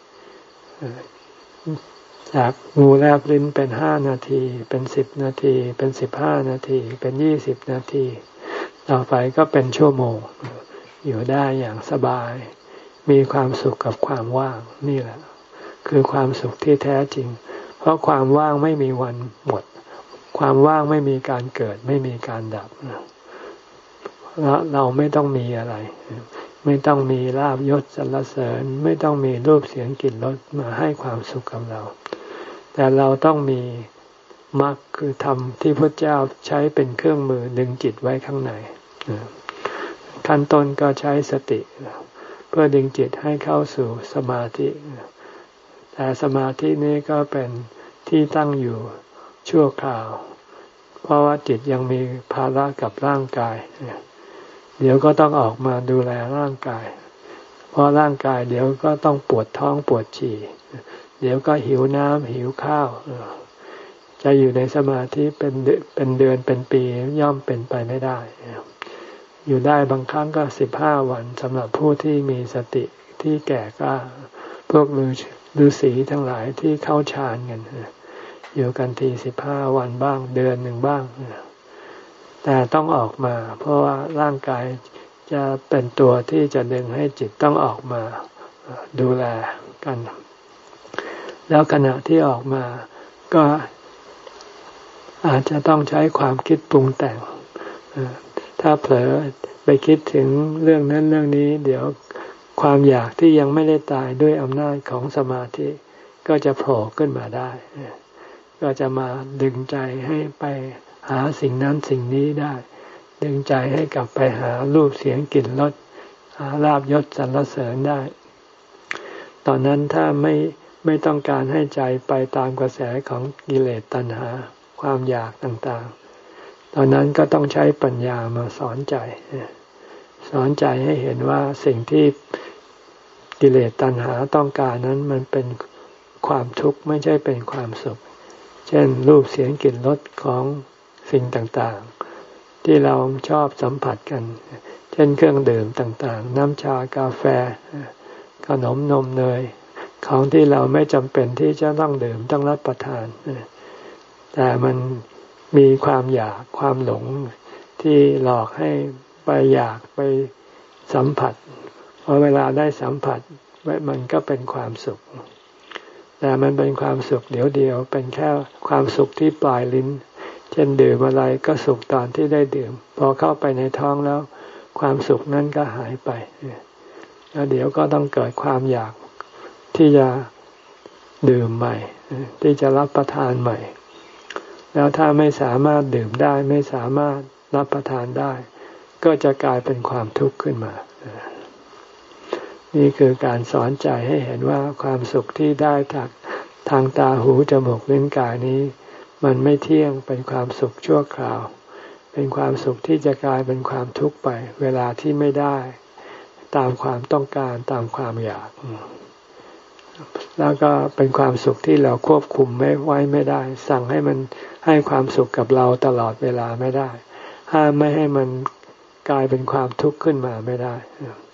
A: จากงูแลบลิ้นเป็นห้านาทีเป็นสิบนาทีเป็นสิบห้านาทีเป็นยี่สิบนาทีต่อไปก็เป็นชั่วโมงอยู่ได้อย่างสบายมีความสุขกับความว่างนี่แหละคือความสุขที่แท้จริงเพราะความว่างไม่มีวันหมดความว่างไม่มีการเกิดไม่มีการดับแล้วเราไม่ต้องมีอะไรไม่ต้องมีลาภยศสรรเสริญไม่ต้องมีรูปเสียงกลิ่นรสมาให้ความสุขกับเราแต่เราต้องมีมรรคคือธรรมที่พระเจ้าใช้เป็นเครื่องมือดึงจิตไว้ข้างในขั้นต้นก็ใช้สติเพื่อดึงจิตให้เข้าสู่สมาธิแต่สมาธินี้ก็เป็นที่ตั้งอยู่ชั่วคราวเพราะว่าจิตยังมีภาระกับร่างกายเดี๋ยวก็ต้องออกมาดูแลร่างกายเพราะร่างกายเดี๋ยวก็ต้องปวดท้องปวดฉี่เดี๋ยวก็หิวน้ำหิวข้าวจะอยู่ในสมาธิเป็นเป็นเดือนเป็นปีย่อมเป็นไปไม่ได้อยู่ได้บางครั้งก็สิบห้าวันสำหรับผู้ที่มีสติที่แก่กล้าพวกฤาษีทั้งหลายที่เข้าฌานกันอยู่กันทีสิบห้าวันบ้างเดือนหนึ่งบ้างแต่ต้องออกมาเพราะว่าร่างกายจะเป็นตัวที่จะดึงให้จิตต้องออกมาดูแลกันแล้วขณะที่ออกมาก็อาจจะต้องใช้ความคิดปรุงแต่งถ้าเผลอไปคิดถึงเรื่องนั้นเรื่องนี้เดี๋ยวความอยากที่ยังไม่ได้ตายด้วยอำนาจของสมาธิก็จะโผล่ขึ้นมาได้ก็จะมาดึงใจให้ไปหาสิ่งนั้นสิ่งนี้ได้ดึงใจให้กลับไปหารูปเสียงกลิ่นรสหาลาภยศสรรเสริญได้ตอนนั้นถ้าไม่ไม่ต้องการให้ใจไปตามกระแสของกิเลสตัณหาความอยากต่างๆตอนนั้นก็ต้องใช้ปัญญามาสอนใจสอนใจให้เห็นว่าสิ่งที่กิเลสตัณหาต้องการนั้นมันเป็นความทุกข์ไม่ใช่เป็นความสุขเช่นรูปเสียงกลิ่นรสของสิ่งต่างๆที่เราชอบสัมผัสกันเช่นเครื่องดื่มต่างๆน้ำชากาแฟขนมนมเนยของที่เราไม่จำเป็นที่จะต้องดื่มต้องรับประทานแต่มันมีความอยากความหลงที่หลอกให้ไปอยากไปสัมผัสพอเวลาได้สัมผัสมันก็เป็นความสุขแต่มันเป็นความสุขเดี๋ยวเดียวเป็นแค่ความสุขที่ปลายลิ้นเช่นดื่มอะไรก็สุขตอนที่ได้ดื่มพอเข้าไปในท้องแล้วความสุขนั้นก็หายไปแล้วเดี๋ยวก็ต้องเกิดความอยากที่จะดื่มใหม่ที่จะรับประทานใหม่แล้วถ้าไม่สามารถดื่มได้ไม่สามารถรับประทานได้ก็จะกลายเป็นความทุกข์ขึ้นมานี่คือการสอนใจให้เห็นว่าความสุขที่ได้จากทางตาหูจมูกลิ้นกายนี้มันไม่เที่ยงเป็นความสุขชั่วคราวเป็นความสุขที่จะกลายเป็นความทุกข์ไปเวลาที่ไม่ได้ตามความต้องการตามความอยากแล้วก็เป็นความสุขที่เราควบคุมไม่ไว้ไม่ได้สั่งให้มันให้ความสุขกับเราตลอดเวลาไม่ได้ห้ามไม่ให้มันกลายเป็นความทุกข์ขึ้นมาไม่ได้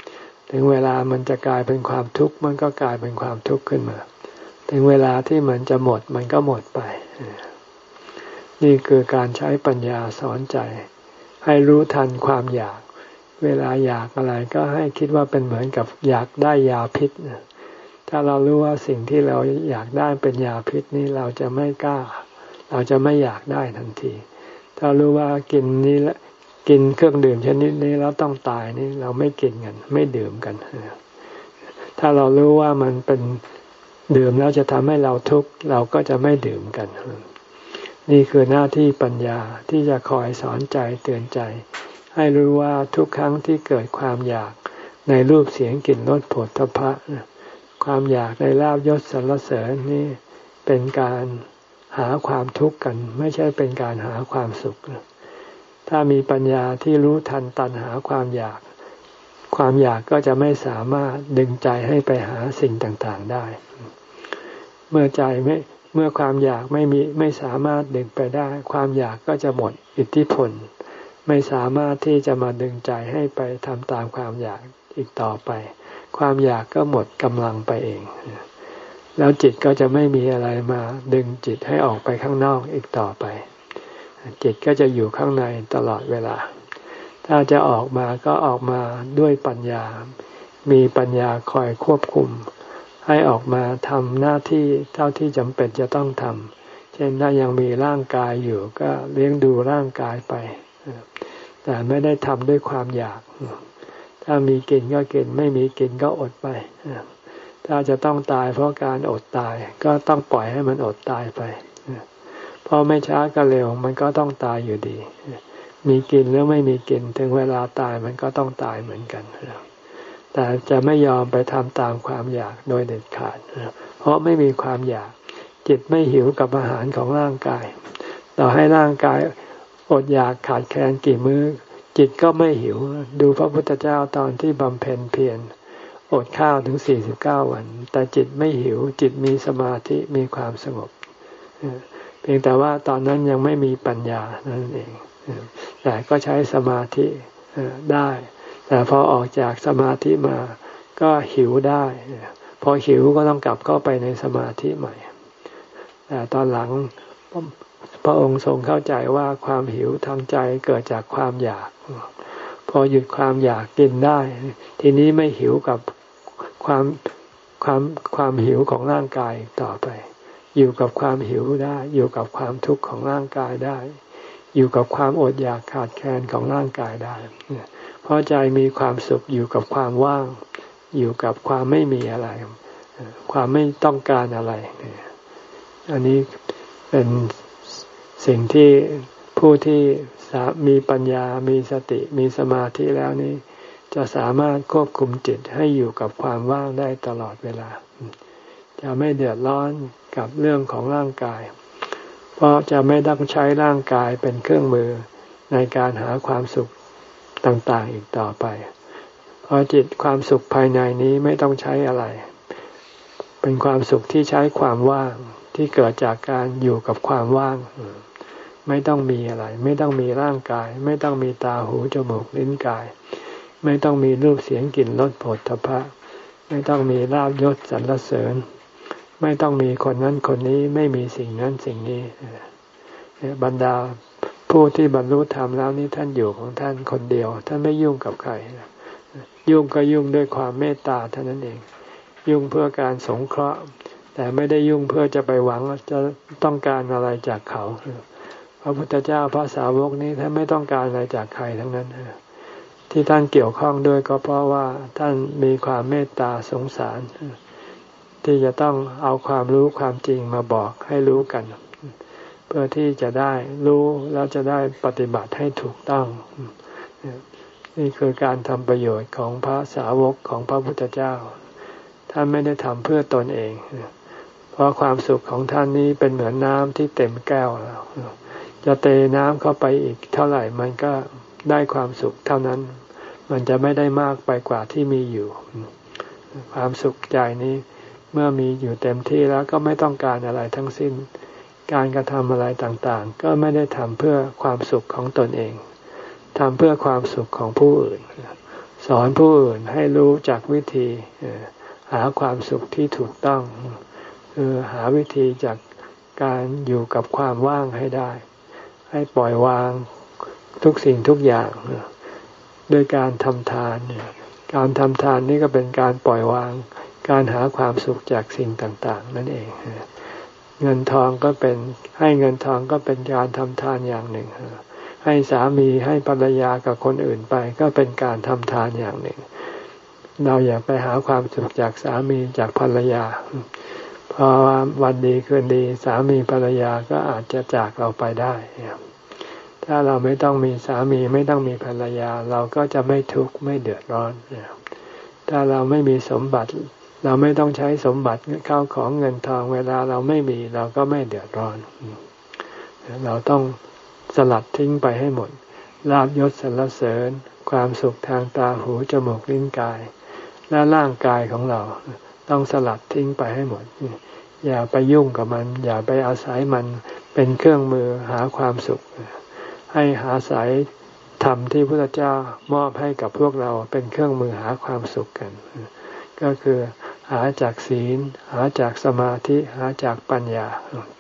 A: ถึงเวลามันจะกลายเป็นความทุกข์มันก็กลายเป็นความทุกข์ขึ้นมาถึงเวลาที่มันจะหมดมันก็หมดไปนี่คือการใช้ปัญญาสอนใจให้รู้ทันความอยากเวลาอยากอะไรก็ให้คิดว่าเป็นเหมือนกับอยากได้ยาพิษถ้าเรารู้ว่าสิ่งที่เราอยากได้เป็นยาพิษนี่เราจะไม่กล้าเราจะไม่อยากได้ทันทีถ้ารู้ว่ากินนี้แล้วกินเครื่องดื่มชนิดนี้แล้วต้องตายนี่เราไม่กินกันไม่ดื่มกันถ้าเรารู้ว่ามันเป็นดื่มแล้วจะทำให้เราทุกข์เราก็จะไม่ดื่มกันนี่คือหน้าที่ปัญญาที่จะคอยสอนใจเตือนใจให้รู้ว่าทุกครั้งที่เกิดความอยากในรูปเสียงกลิ่นรสโผฏฐัพพะความอยากในลาภยศสรรเสริญนี่เป็นการหาความทุกข์กันไม่ใช่เป็นการหาความสุขถ้ามีปัญญาที่รู้ทันตัณหาความอยากความอยากก็จะไม่สามารถดึงใจให้ไปหาสิ่งต่างๆได้เมื่อใจไม่เมื่อความอยากไม่มีไม่สามารถดึงไปได้ความอยากก็จะหมดอิทธิพลไม่สามารถที่จะมาดึงใจให้ไปทำตามความอยากอีกต่อไปความอยากก็หมดกำลังไปเองแล้วจิตก็จะไม่มีอะไรมาดึงจิตให้ออกไปข้างนอกอีกต่อไปจิตก็จะอยู่ข้างในตลอดเวลาถ้าจะออกมาก็ออกมาด้วยปัญญามีปัญญาคอยควบคุมให้ออกมาทำหน้าที่เท่าที่จำเป็นจะต้องทำเช่นถ้ายังมีร่างกายอยู่ก็เลี้ยงดูร่างกายไปแต่ไม่ได้ทำด้วยความอยากถ้ามีกินก็กินไม่มีกินก็อดไปถ้าจะต้องตายเพราะการอดตายก็ต้องปล่อยให้มันอดตายไปเพราะไม่ช้าก็เร็วมันก็ต้องตายอยู่ดีมีกินแล้วไม่มีกินถึงเวลาตายมันก็ต้องตายเหมือนกันแต่จะไม่ยอมไปทำตามความอยากโดยเด็ดขาดเพราะไม่มีความอยากจิตไม่หิวกับอาหารของร่างกายเราให้ร่างกายอดอยากขาดแคลนกี่มื้อจิตก็ไม่หิวดูพระพุทธเจ้าตอนที่บำเพ็ญเพียรอดข้าวถึงสี่สิบเก้าวันแต่จิตไม่หิวจิตมีสมาธิมีความสงบเพียงแต่ว่าตอนนั้นยังไม่มีปัญญานั่นเองแต่ก็ใช้สมาธิได้แต่พอออกจากสมาธิมาก็หิวได้พอหิวก็ต้องกลับเข้าไปในสมาธิใหม่แต่ตอนหลังพระองค์ทรงเข้าใจว่าความหิวทางใจเกิดจากความอยากพอหยุดความอยากกินได้ทีนี้ไม่หิวกับความความความหิวของร่างกายต่อไปอยู่กับความหิวได้อยู่กับความทุกข์ของร่างกายได้อยู่กับความอดอยากขาดแคลนของร่างกายได้เพราะใจมีความสุขอยู่กับความว่างอยู่กับความไม่มีอะไรความไม่ต้องการอะไรอันนี้เป็นสิ่งที่ผู้ที่มีปัญญามีสติมีสมาธิแล้วนี้จะสามารถควบคุมจิตให้อยู่กับความว่างได้ตลอดเวลาจะไม่เดือดร้อนกับเรื่องของร่างกายเพราะจะไม่ต้องใช้ร่างกายเป็นเครื่องมือในการหาความสุขต่างๆอีกต่อไปเพราะจิตความสุขภายในนี้ไม่ต้องใช้อะไรเป็นความสุขที่ใช้ความว่างที่เกิดจากการอยู่กับความว่างไม่ต้องมีอะไรไม่ต้องมีร่างกายไม่ต้องมีตาหูจมูกลิ้นกายไม่ต้องมีรูปเสียงกลิ่นรสโผฏฐัพพะไม่ต้องมีลาภยศสรรเสริญไม่ต้องมีคนนั้นคนนี้ไม่มีสิ่งนั้นสิ่งนี้บรรดาผู้ที่บรรลุธรรมแล้วนี่ท่านอยู่ของท่านคนเดียวท่านไม่ยุ่งกับใครยุ่งก็ยุ่งด้วยความเมตตาเท่านั้นเองยุ่งเพื่อการสงเคราะห์แต่ไม่ได้ยุ่งเพื่อจะไปหวังจะต้องการอะไรจากเขาพระพุทธเจ้าพระสาวกนี้ท่านไม่ต้องการอะไรจากใครทั้งนั้นที่ท่านเกี่ยวข้องด้วยก็เพราะว่าท่านมีความเมตตาสงสารที่จะต้องเอาความรู้ความจริงมาบอกให้รู้กันเพื่อที่จะได้รู้แล้วจะได้ปฏิบัติให้ถูกต้องนี่คือการทำประโยชน์ของพระสาวกของพระพุทธเจ้าท่านไม่ได้ทำเพื่อตนเองเพราะความสุขของท่านนี้เป็นเหมือนน้ำที่เต็มแก้วแล้วจะเทน้ำเข้าไปอีกเท่าไหร่มันก็ได้ความสุขเท่านั้นมันจะไม่ได้มากไปกว่าที่มีอยู่ความสุขใจนี้เมื่อมีอยู่เต็มที่แล้วก็ไม่ต้องการอะไรทั้งสิ้นการกระทำอะไรต่างๆก็ไม่ได้ทำเพื่อความสุขของตนเองทำเพื่อความสุขของผู้อื่นสอนผู้อื่นให้รู้จักวิธีหาความสุขที่ถูกต้องคือหาวิธีจากการอยู่กับความว่างให้ได้ให้ปล่อยวางทุกสิ่งทุกอย่างด้วยการทำทานการทำทานนี่ก็เป็นการปล่อยวางการหาความสุขจากสิ่งต่างๆนั่นเองเงินทองก็เป็นให้เงินทองก็เป็นการทำทานอย่างหนึ่งให้สามีให้ภรรยากับคนอื่นไปก็เป็นการทำทานอย่างหนึ่งเราอย่าไปหาความสุขจากสามีจากภรรยาพอวันดีคืนดีสามีภรรยาก็อาจจะจากเราไปได้ถ้าเราไม่ต้องมีสามีไม่ต้องมีภรรยาเราก็จะไม่ทุกข์ไม่เดือดร้อนถ้าเราไม่มีสมบัติเราไม่ต้องใช้สมบัติเข้าของเงินทองเวลาเราไม่มีเราก็ไม่เดือดร้อนเราต้องสลัดทิ้งไปให้หมดลาภยศสรรเสริญความสุขทางตาหูจมูกลิ้นกายและร่างกายของเราต้องสลัดทิ้งไปให้หมดอย่าไปยุ่งกับมันอย่าไปอาศัยมันเป็นเครื่องมือหาความสุขให้หาสายธรรมที่พระพุทธเจ้ามอบให้กับพวกเราเป็นเครื่องมือหาความสุขกันก็คือหาจากศีลหาจากสมาธิหาจากปัญญา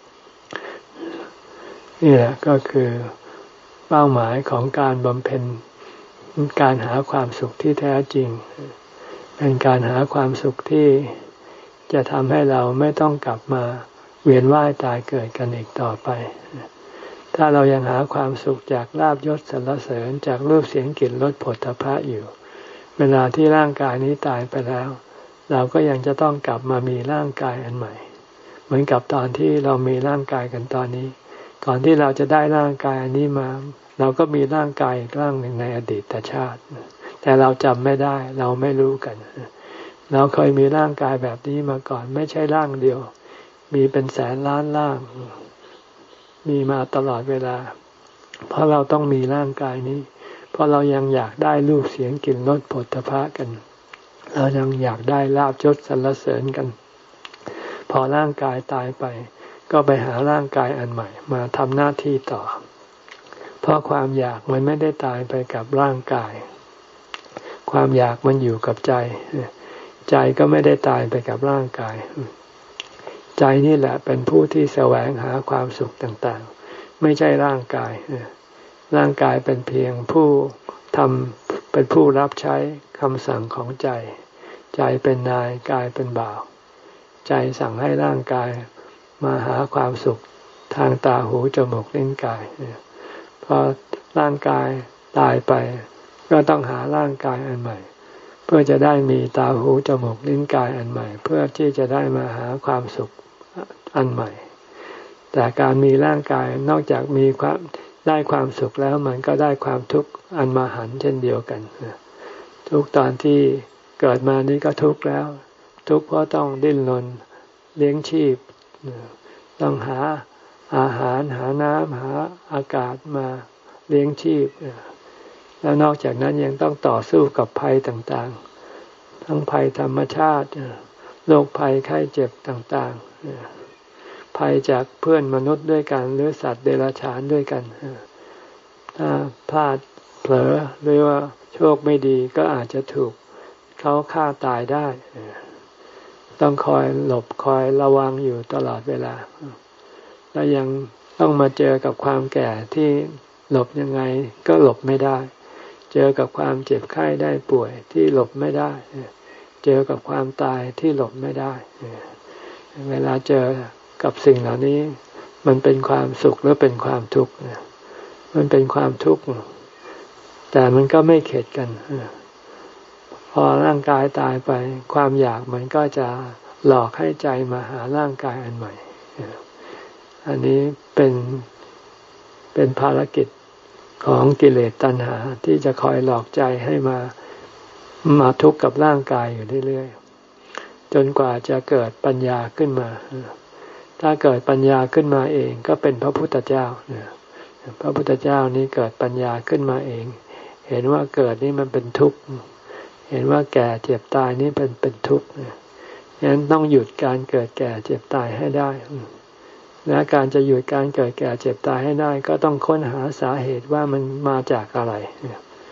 A: นี่แหละก็คือเป้าหมายของการบำเพ็ญการหาความสุขที่แท้จริงเป็นการหาความสุขที่จะทำให้เราไม่ต้องกลับมาเวียนว่ายตายเกิดกันอีกต่อไปถ้าเรายังหาความสุขจากลาภยศสรรเสริญจากรูปเสียงกลิ่นรสผลทพะอยู่เวลาที่ร่างกายนี้ตายไปแล้วเราก็ยังจะต้องกลับมามีร่างกายอันใหม่เหมือนกับตอนที่เรามีร่างกายกันตอนนี้ก่อนที่เราจะได้ร่างกายอันนี้มาเราก็มีร่างกายอีกร่างหนึ่งในอดีตชาติแต่เราจำไม่ได้เราไม่รู้กันเราเคยมีร่างกายแบบนี้มาก่อนไม่ใช่ร่างเดียวมีเป็นแสนล้านร่างมีมาตลอดเวลาเพราะเราต้องมีร่างกายนี้เพราะเรายังอยากได้รูปเสียงกลิ่นรสผลทพะกันเรายังอยากได้ลาภยศสรรเสริญกันพอร่างกายตายไปก็ไปหาร่างกายอันใหม่มาทำหน้าที่ต่อเพราะความอยากมันไม่ได้ตายไปกับร่างกายความอยากมันอยู่กับใจใจก็ไม่ได้ตายไปกับร่างกายใจนี่แหละเป็นผู้ที่แสวงหาความสุขต่างๆไม่ใช่ร่างกายร่างกายเป็นเพียงผู้ทำเป็นผู้รับใช้คำสั่งของใจใจเป็นนายกายเป็นบ่าวใจสั่งให้ร่างกายมาหาความสุขทางตาหูจมูกลิ้นกายพอร่างกายตายไปก็ต้องหาร่างกายอันใหม่เพื่อจะได้มีตาหูจมูกลิ้นกายอันใหม่เพื่อที่จะได้มาหาความสุขอันใหม่แต่การมีร่างกายนอกจากมีความได้ความสุขแล้วมันก็ได้ความทุกข์อันมหันต์เช่นเดียวกันทุกตอนที่เกิดมานี้ก็ทุกข์แล้วทุกข์เพราะต้องดิ้นรนเลี้ยงชีพต้องหาอาหารหาน้ำหาอากาศมาเลี้ยงชีพแล้วนอกจากนั้นยังต้องต่อสู้กับภัยต่างๆทั้งภัยธรรมชาติโรคภัยไข้เจ็บต่างๆภัยจากเพื่อนมนุษย์ด้วยกันหรือสัตว์เดรัจฉานด้วยกันถ้าพลาดเผลอหรือว่าโชคไม่ดีก็อาจจะถูกเขาฆ่าตายได้ต้องคอยหลบคอยระวังอยู่ตลอดเวลาแล้วยังต้องมาเจอกับความแก่ที่หลบยังไงก็หลบไม่ได้เจอกับความเจ็บไข้ได้ป่วยที่หลบไม่ได้เจอกับความตายที่หลบไม่ได้เวลาเจอกับสิ่งเหล่านี้มันเป็นความสุขหรือเป็นความทุกข์มันเป็นความทุกข์แต่มันก็ไม่เข็ดกันพอร่างกายตายไปความอยากมันก็จะหลอกให้ใจมาหาร่างกายอันใหม่อันนี้เป็นเป็นภารกิจของกิเลสตัณหาที่จะคอยหลอกใจให้มามาทุกข์กับร่างกายอยู่เรื่อยๆจนกว่าจะเกิดปัญญาขึ้นมาถ้าเกิดปัญญาขึ้นมาเองก็เป็นพระพุทธเจ้าพระพุทธเจ้านี้เกิดปัญญาขึ้นมาเองเห็นว่าเกิดนี่มันเป็นทุกข์เห็นว่าแก่เจ็บตายนี่เป็นเป็นทุกข์ฉะนั้นต้องหยุดการเกิดแก่เจ็บตายให้ได้และการจะหยุดการเกิดแก่เจ็บตายให้ได้ก็ต้องค้นหาสาเหตุว่ามันมาจากอะไร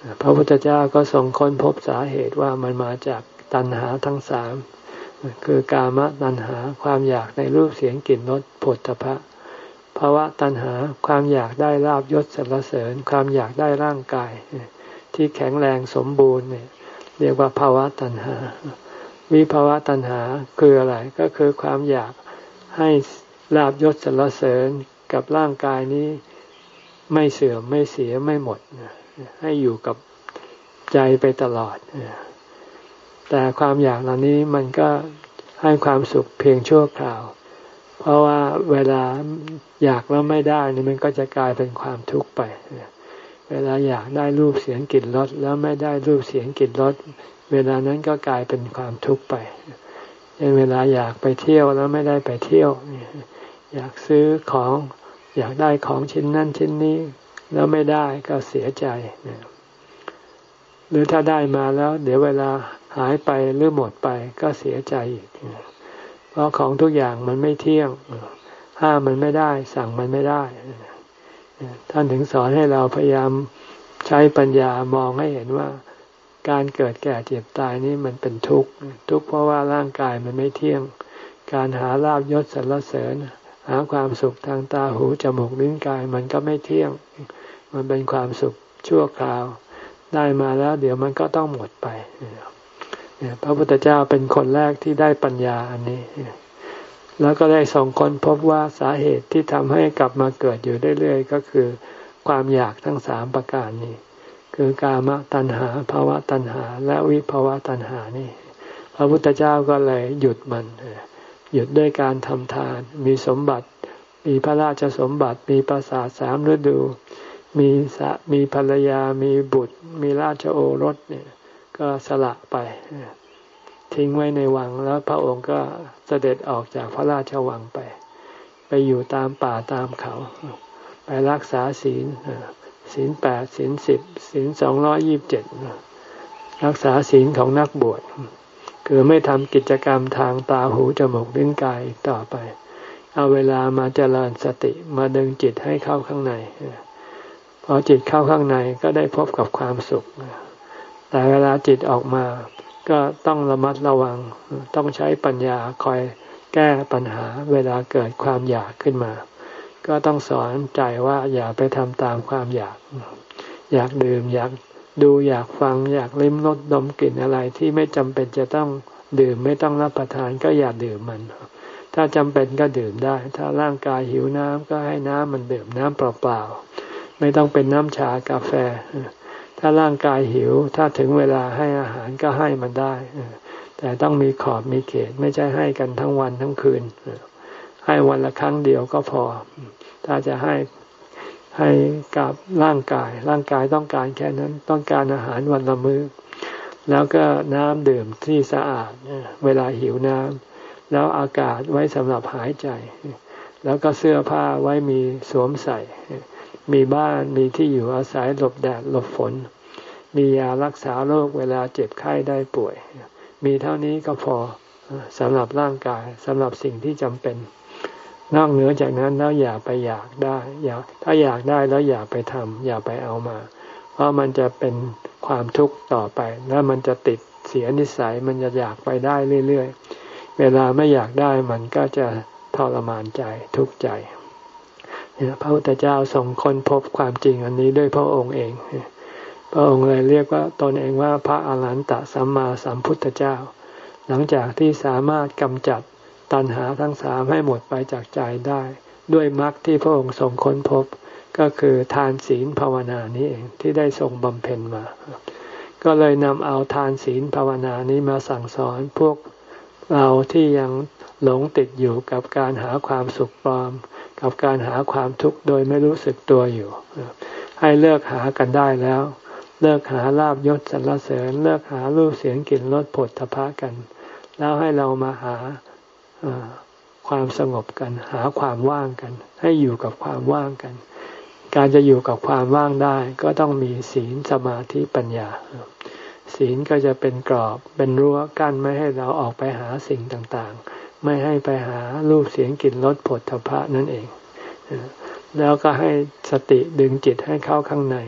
A: พระพุทธเจ้าก็ทรงค้นพบสาเหตุว่ามันมาจากตัณหาทั้งสามคือกามตัณหาความอยากในรูปเสียงกลิ่นรสโผฏฐัพพะภวตัณหาความอยากได้ลาภยศสรรเสริญความอยากได้ร่างกายที่แข็งแรงสมบูรณ์เนี่ยเรียกว่าภวตัณหาวิภวตัณหาคืออะไรก็คือความอยากให้ลาภยศสรรเสริญกับร่างกายนี้ไม่เสื่อมไม่เสียไม่หมดให้อยู่กับใจไปตลอดแต่ความอยากเหล่านี้มันก็ให้ความสุขเพียงชั่วคราวเพราะว่าเวลาอยากแล้วไม่ได้นี่มันก็จะกลายเป็นความทุกข์ไปเวลาอยากได้รูปเสียงกลิ่นรสแล้วไม่ได้รูปเสียงกลิ่นรสเวลานั้นก็กลายเป็นความทุกข์ไปเวลาอยากไปเที่ยวแล้วไม่ได้ไปเที่ยวอยากซื้อของอยากได้ของชิ้นนั้นชิ้นนี้แล้วไม่ได้ก็เสียใจหรือถ้าได้มาแล้วเดี๋ยวเวลาหายไปหรือหมดไปก็เสียใจอีกเพราะของทุกอย่างมันไม่เที่ยงห้ามมันไม่ได้สั่งมันไม่ได้ท่านถึงสอนให้เราพยายามใช้ปัญญามองให้เห็นว่าการเกิดแก่เจ็บตายนี่มันเป็นทุกข์ทุกข์เพราะว่าร่างกายมันไม่เที่ยงการหาลาภยศสรรเสริญหาความสุขทางตาหูจมูกลิ้นกายมันก็ไม่เที่ยงมันเป็นความสุขชั่วคราวได้มาแล้วเดี๋ยวมันก็ต้องหมดไปพระพุทธเจ้าเป็นคนแรกที่ได้ปัญญาอันนี้แล้วก็ได้ส่งคนพบว่าสาเหตุที่ทำให้กลับมาเกิดอยู่เรื่อยๆก็คือความอยากทั้งสามประการนี้คือกามตัณหาภวตัณหาและวิภวตัณหานี่พระพุทธเจ้าก็เลยหยุดมันหยุดด้วยการทำทานมีสมบัติมีพระราชสมบัติมีปราสาทสามฤดูมีสะมีภรรยามีบุตรมีราชโอรสเนี่ยก็สละไปทิ้งไว้ในวังแล้วพระองค์ก็เสด็จออกจากพระราชวังไปไปอยู่ตามป่าตามเขาไปรักษาศีลศีลแปดศีลสิบศีลสองร้อยยี่สิบเจ็ดรักษาศีลของนักบวชคือไม่ทำกิจกรรมทางตาหูจมูกลิ้นกายต่อไปเอาเวลามาเจริญสติมาดึงจิตให้เข้าข้างในพอจิตเข้าข้างในก็ได้พบกับความสุขแต่เวลาจิตออกมาก็ต้องระมัดระวังต้องใช้ปัญญาคอยแก้ปัญหาเวลาเกิดความอยากขึ้นมาก็ต้องสอนใจว่าอย่าไปทำตามความอยากอยากดื่มอยากดูอยากฟังอยากลิ้มรสดมกลิ่นอะไรที่ไม่จำเป็นจะต้องดื่มไม่ต้องรับประทานก็อย่าดื่มมันถ้าจำเป็นก็ดื่มได้ถ้าร่างกายหิวน้ำก็ให้น้ำมันดื่มน้ำเปล่าๆไม่ต้องเป็นน้ำชากาแฟถ้าร่างกายหิวถ้าถึงเวลาให้อาหารก็ให้มันได้แต่ต้องมีขอบมีเขตไม่ใช่ให้กันทั้งวันทั้งคืนให้วันละครั้งเดียวก็พอถ้าจะให้ให้กับร่างกายร่างกายต้องการแค่นั้นต้องการอาหารวันละมื้อแล้วก็น้ำดื่มที่สะอาดเวลาหิวน้ำแล้วอากาศไว้สำหรับหายใจแล้วก็เสื้อผ้าไว้มีสวมใส่มีบ้านมีที่อยู่อาศัยหลบแดดหลบฝนมียารักษาโรคเวลาเจ็บไข้ได้ป่วยมีเท่านี้ก็พอสำหรับร่างกายสำหรับสิ่งที่จำเป็นนอกเหนือจากนั้นแล้วอย่าไปอยากได้อย่าถ้าอยากได้แล้วอย่าไปทำอย่าไปเอามาเพราะมันจะเป็นความทุกข์ต่อไปแล้วมันจะติดเสียนิสัยมันจะอยากไปได้เรื่อยๆเวลาไม่อยากได้มันก็จะทรมานใจทุกข์ใจพระพุทธเจ้าทรงค้นพบความจริงอันนี้ด้วยพระองค์เองพระองค์เลยเรียกว่าตนเองว่าพระอรหันตสัมมาสัมพุทธเจ้าหลังจากที่สามารถกำจัดตัณหาทั้งสามให้หมดไปจากใจได้ด้วยมรรคที่พระองค์ทรงค้นพบก็คือทานศีลภาวนานี้เองที่ได้ทรงบำเพ็ญมาก็เลยนำเอาทานศีลภาวนานี้มาสั่งสอนพวกเราที่ยังหลงติดอยู่กับการหาความสุขปลอมกับการหาความทุกข์โดยไม่รู้สึกตัวอยู่ให้เลิกหากันได้แล้วเลิกหาลาภยศสรรเสริญเลิกหารูปเสียงกลิ่นรสโผฏฐัพพะกันแล้วให้เรามาหาความสงบกันหาความว่างกันให้อยู่กับความว่างกันการจะอยู่กับความว่างได้ก็ต้องมีศีลสมาธิปัญญาศีลก็จะเป็นกรอบเป็นรั้วกั้นไม่ให้เราออกไปหาสิ่งต่างๆไม่ให้ไปหารูปเสียงกลิ่นรสโผฏฐัพพะนั่นเองแล้วก็ให้สติดึงจิตให้เข้าข้างใน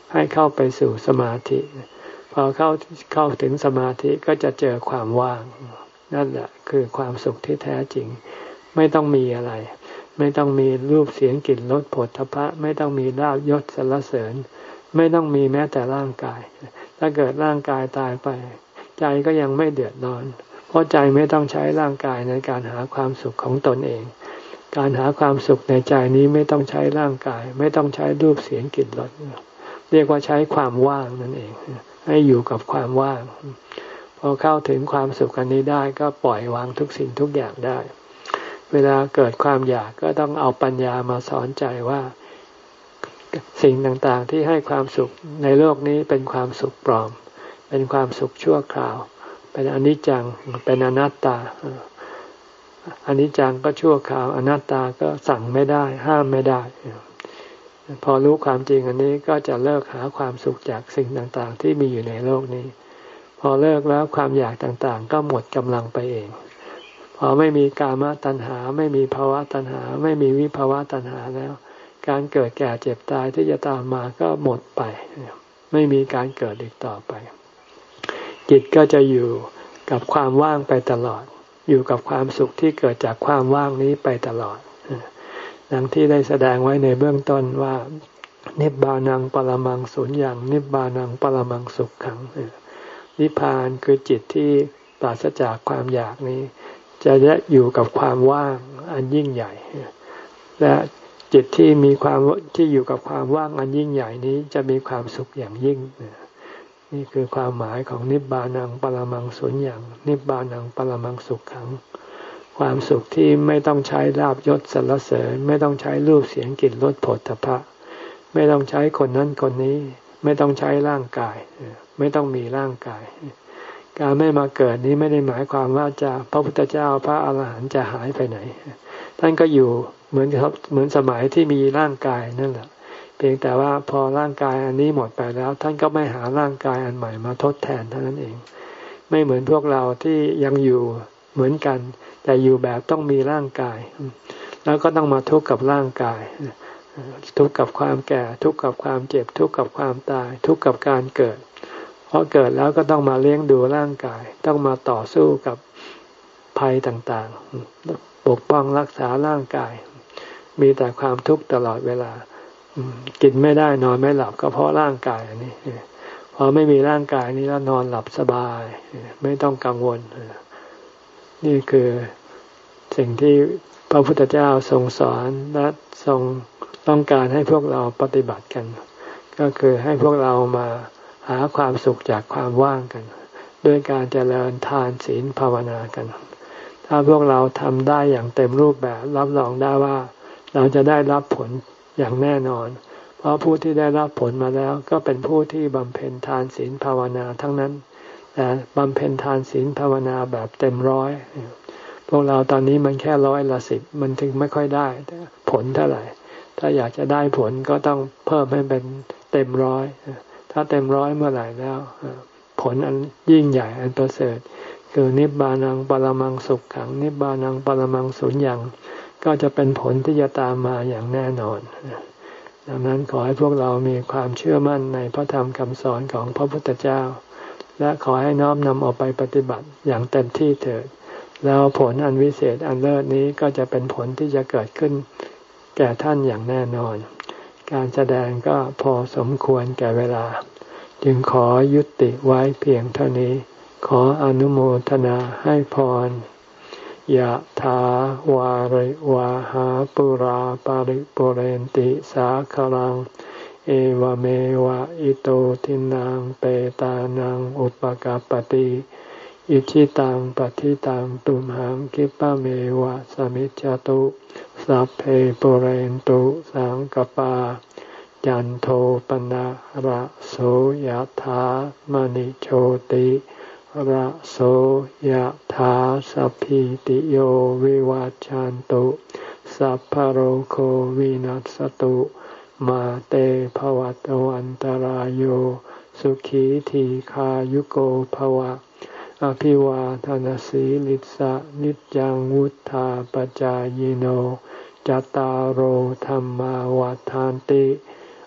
A: ให้เข้าไปสู่สมาธิพอเข้าเข้าถึงสมาธิก็จะเจอความว่างนั่นแหละคือความสุขที่แท้จริงไม่ต้องมีอะไรไม่ต้องมีรูปเสียงกลิ่นรสโผฏฐัพพะไม่ต้องมีลาภยศสรรเสริญไม่ต้องมีแม้แต่ร่างกายถ้าเกิดร่างกายตายไปใจก็ยังไม่เดือดร้อนเพราะใจไม่ต้องใช้ร่างกายในการหาความสุขของตนเองการหาความสุขในใจนี้ไม่ต้องใช้ร่างกายไม่ต้องใช้รูปเสียงกลิ่นรสเรียกว่าใช้ความว่างนั่นเองให้อยู่กับความว่างพอเข้าถึงความสุขอันนี้ได้ก็ปล่อยวางทุกสิ่งทุกอย่างได้เวลาเกิดความอยากก็ต้องเอาปัญญามาสอนใจว่าสิ่งต่างๆที่ให้ความสุขในโลกนี้เป็นความสุขปลอมเป็นความสุขชั่วคราวเป็นอนิจจังเป็นอนัตตาอนิจจังก็ชั่วคราวอนัตตาก็สั่งไม่ได้ห้ามไม่ได้พอรู้ความจริงอันนี้ก็จะเลิกหาความสุขจากสิ่งต่างๆที่มีอยู่ในโลกนี้พอเลิกแล้วความอยากต่างๆก็หมดกำลังไปเองพอไม่มีกามตัณหาไม่มีภาวะตัณหาไม่มีวิภาวะตัณหาแล้วการเกิดแก่เจ็บตายที่จะตามมาก็หมดไปไม่มีการเกิดอีกต่อไปจิตก็จะอยู่กับความว่างไปตลอดอยู่กับความสุขที่เกิดจากความว่างนี้ไปตลอดดังที่ได้แสดงไว้ในเบื้องต้นว่านิพพานังปรมังสุญญังนิพพานังปรมังสุขขังนิพพานคือจิตที่ปราศจากความอยากนี้จะได้อยู่กับความว่างอันยิ่งใหญ่และจิตที่มีความที่อยู่กับความว่างอันยิ่งใหญ่นี้จะมีความสุขอย่างยิ่งนี่คือความหมายของนิพพานังปรมังสุญญังนิพพานังปรมังสุขขังความสุขที่ไม่ต้องใช้ลาภยศสรรเสริญไม่ต้องใช้รูปเสียงกลิ่นรสโผฏฐัพพะไม่ต้องใช้คนนั้นคนนี้ไม่ต้องใช้ร่างกายไม่ต้องมีร่างกายการไม่มาเกิดนี้ไม่ได้หมายความว่าจะพระพุทธเจ้าพระอาหารหันต์จะหายไปไหนท่านก็อยู่เหมือนครับเหมือนสมัยที่มีร่างกายนั่นแหละเพียงแต่ว่าพอร่างกายอันนี้หมดไปแล้วท่านก็ไม่หาร่างกายอันใหม่มาทดแทนเท่านั้นเองไม่เหมือนพวกเราที่ยังอยู่เหมือนกันแต่อยู่แบบต้องมีร่างกายแล้วก็ต้องมาทุกข์กับร่างกายทุกข์กับความแก่ทุกข์กับความเจ็บทุกข์กับความตายทุกข์กับการเกิดเพราะเกิดแล้วก็ต้องมาเลี้ยงดูร่างกายต้องมาต่อสู้กับภัยต่างๆปกป้องรักษาร่างกายมีแต่ความทุกข์ตลอดเวลากินไม่ได้นอนไม่หลับก็เพราะร่างกายอันนี้พอไม่มีร่างกายนี้แล้วนอนหลับสบายไม่ต้องกังวลนี่คือสิ่งที่พระพุทธเจ้าทรงสอนและทรงต้องการให้พวกเราปฏิบัติกันก็คือให้พวกเรามาหาความสุขจากความว่างกันด้วยการเจริญทานศีลภาวนากันถ้าพวกเราทำได้อย่างเต็มรูปแบบรับรองได้ว่าเราจะได้รับผลอย่างแน่นอนเพราะผู้ที่ได้รับผลมาแล้วก็เป็นผู้ที่บำเพ็ญทานศีลภาวนาทั้งนั้นแต่บำเพ็ญทานศีลภาวนาแบบเต็มร้อยพวกเราตอนนี้มันแค่ร้อยละสิบมันถึงไม่ค่อยได้ผลเท่าไหร่ถ้าอยากจะได้ผลก็ต้องเพิ่มให้เป็นเต็มร้อยถ้าเต็มร้อยเมื่อไหร่แล้วผลอันยิ่งใหญ่อันประเสริฐคือนิพพานังปรมังสุขขังนิพพานังปรมังสุญญังก็จะเป็นผลที่จะตามมาอย่างแน่นอนดังนั้นขอให้พวกเรามีความเชื่อมั่นในพระธรรมคำสอนของพระพุทธเจ้าและขอให้น้อมนำเอาไปปฏิบัติอย่างเต็มที่เถิดแล้วผลอันวิเศษอันเลิศนี้ก็จะเป็นผลที่จะเกิดขึ้นแก่ท่านอย่างแน่นอนการแสดงก็พอสมควรแก่เวลาจึงขอยุติไว้เพียงเท่านี้ขออนุโมทนาให้พรยะถาวาริวาหาปุราปาริปุเรนติสาคลังเอวเมวะอิโตทินังเปตานังอุปกัปปติอิชิตังปฏิตังตุมหังคิปะเมวะสมิจจตุสัพเพปุเรนตุสังกปาจันโทปนะระโสยถามณิโชติระโสยถาสัพพิติโยวิวัจจันตุสัพพะโรโควินัสตุมาเตภวัตวันตารโยสุขีทีขายุโกภวะอภิวาทนาสีลิสะนิจังวุธาปจายโนจตารโหธรรมาวาทานติ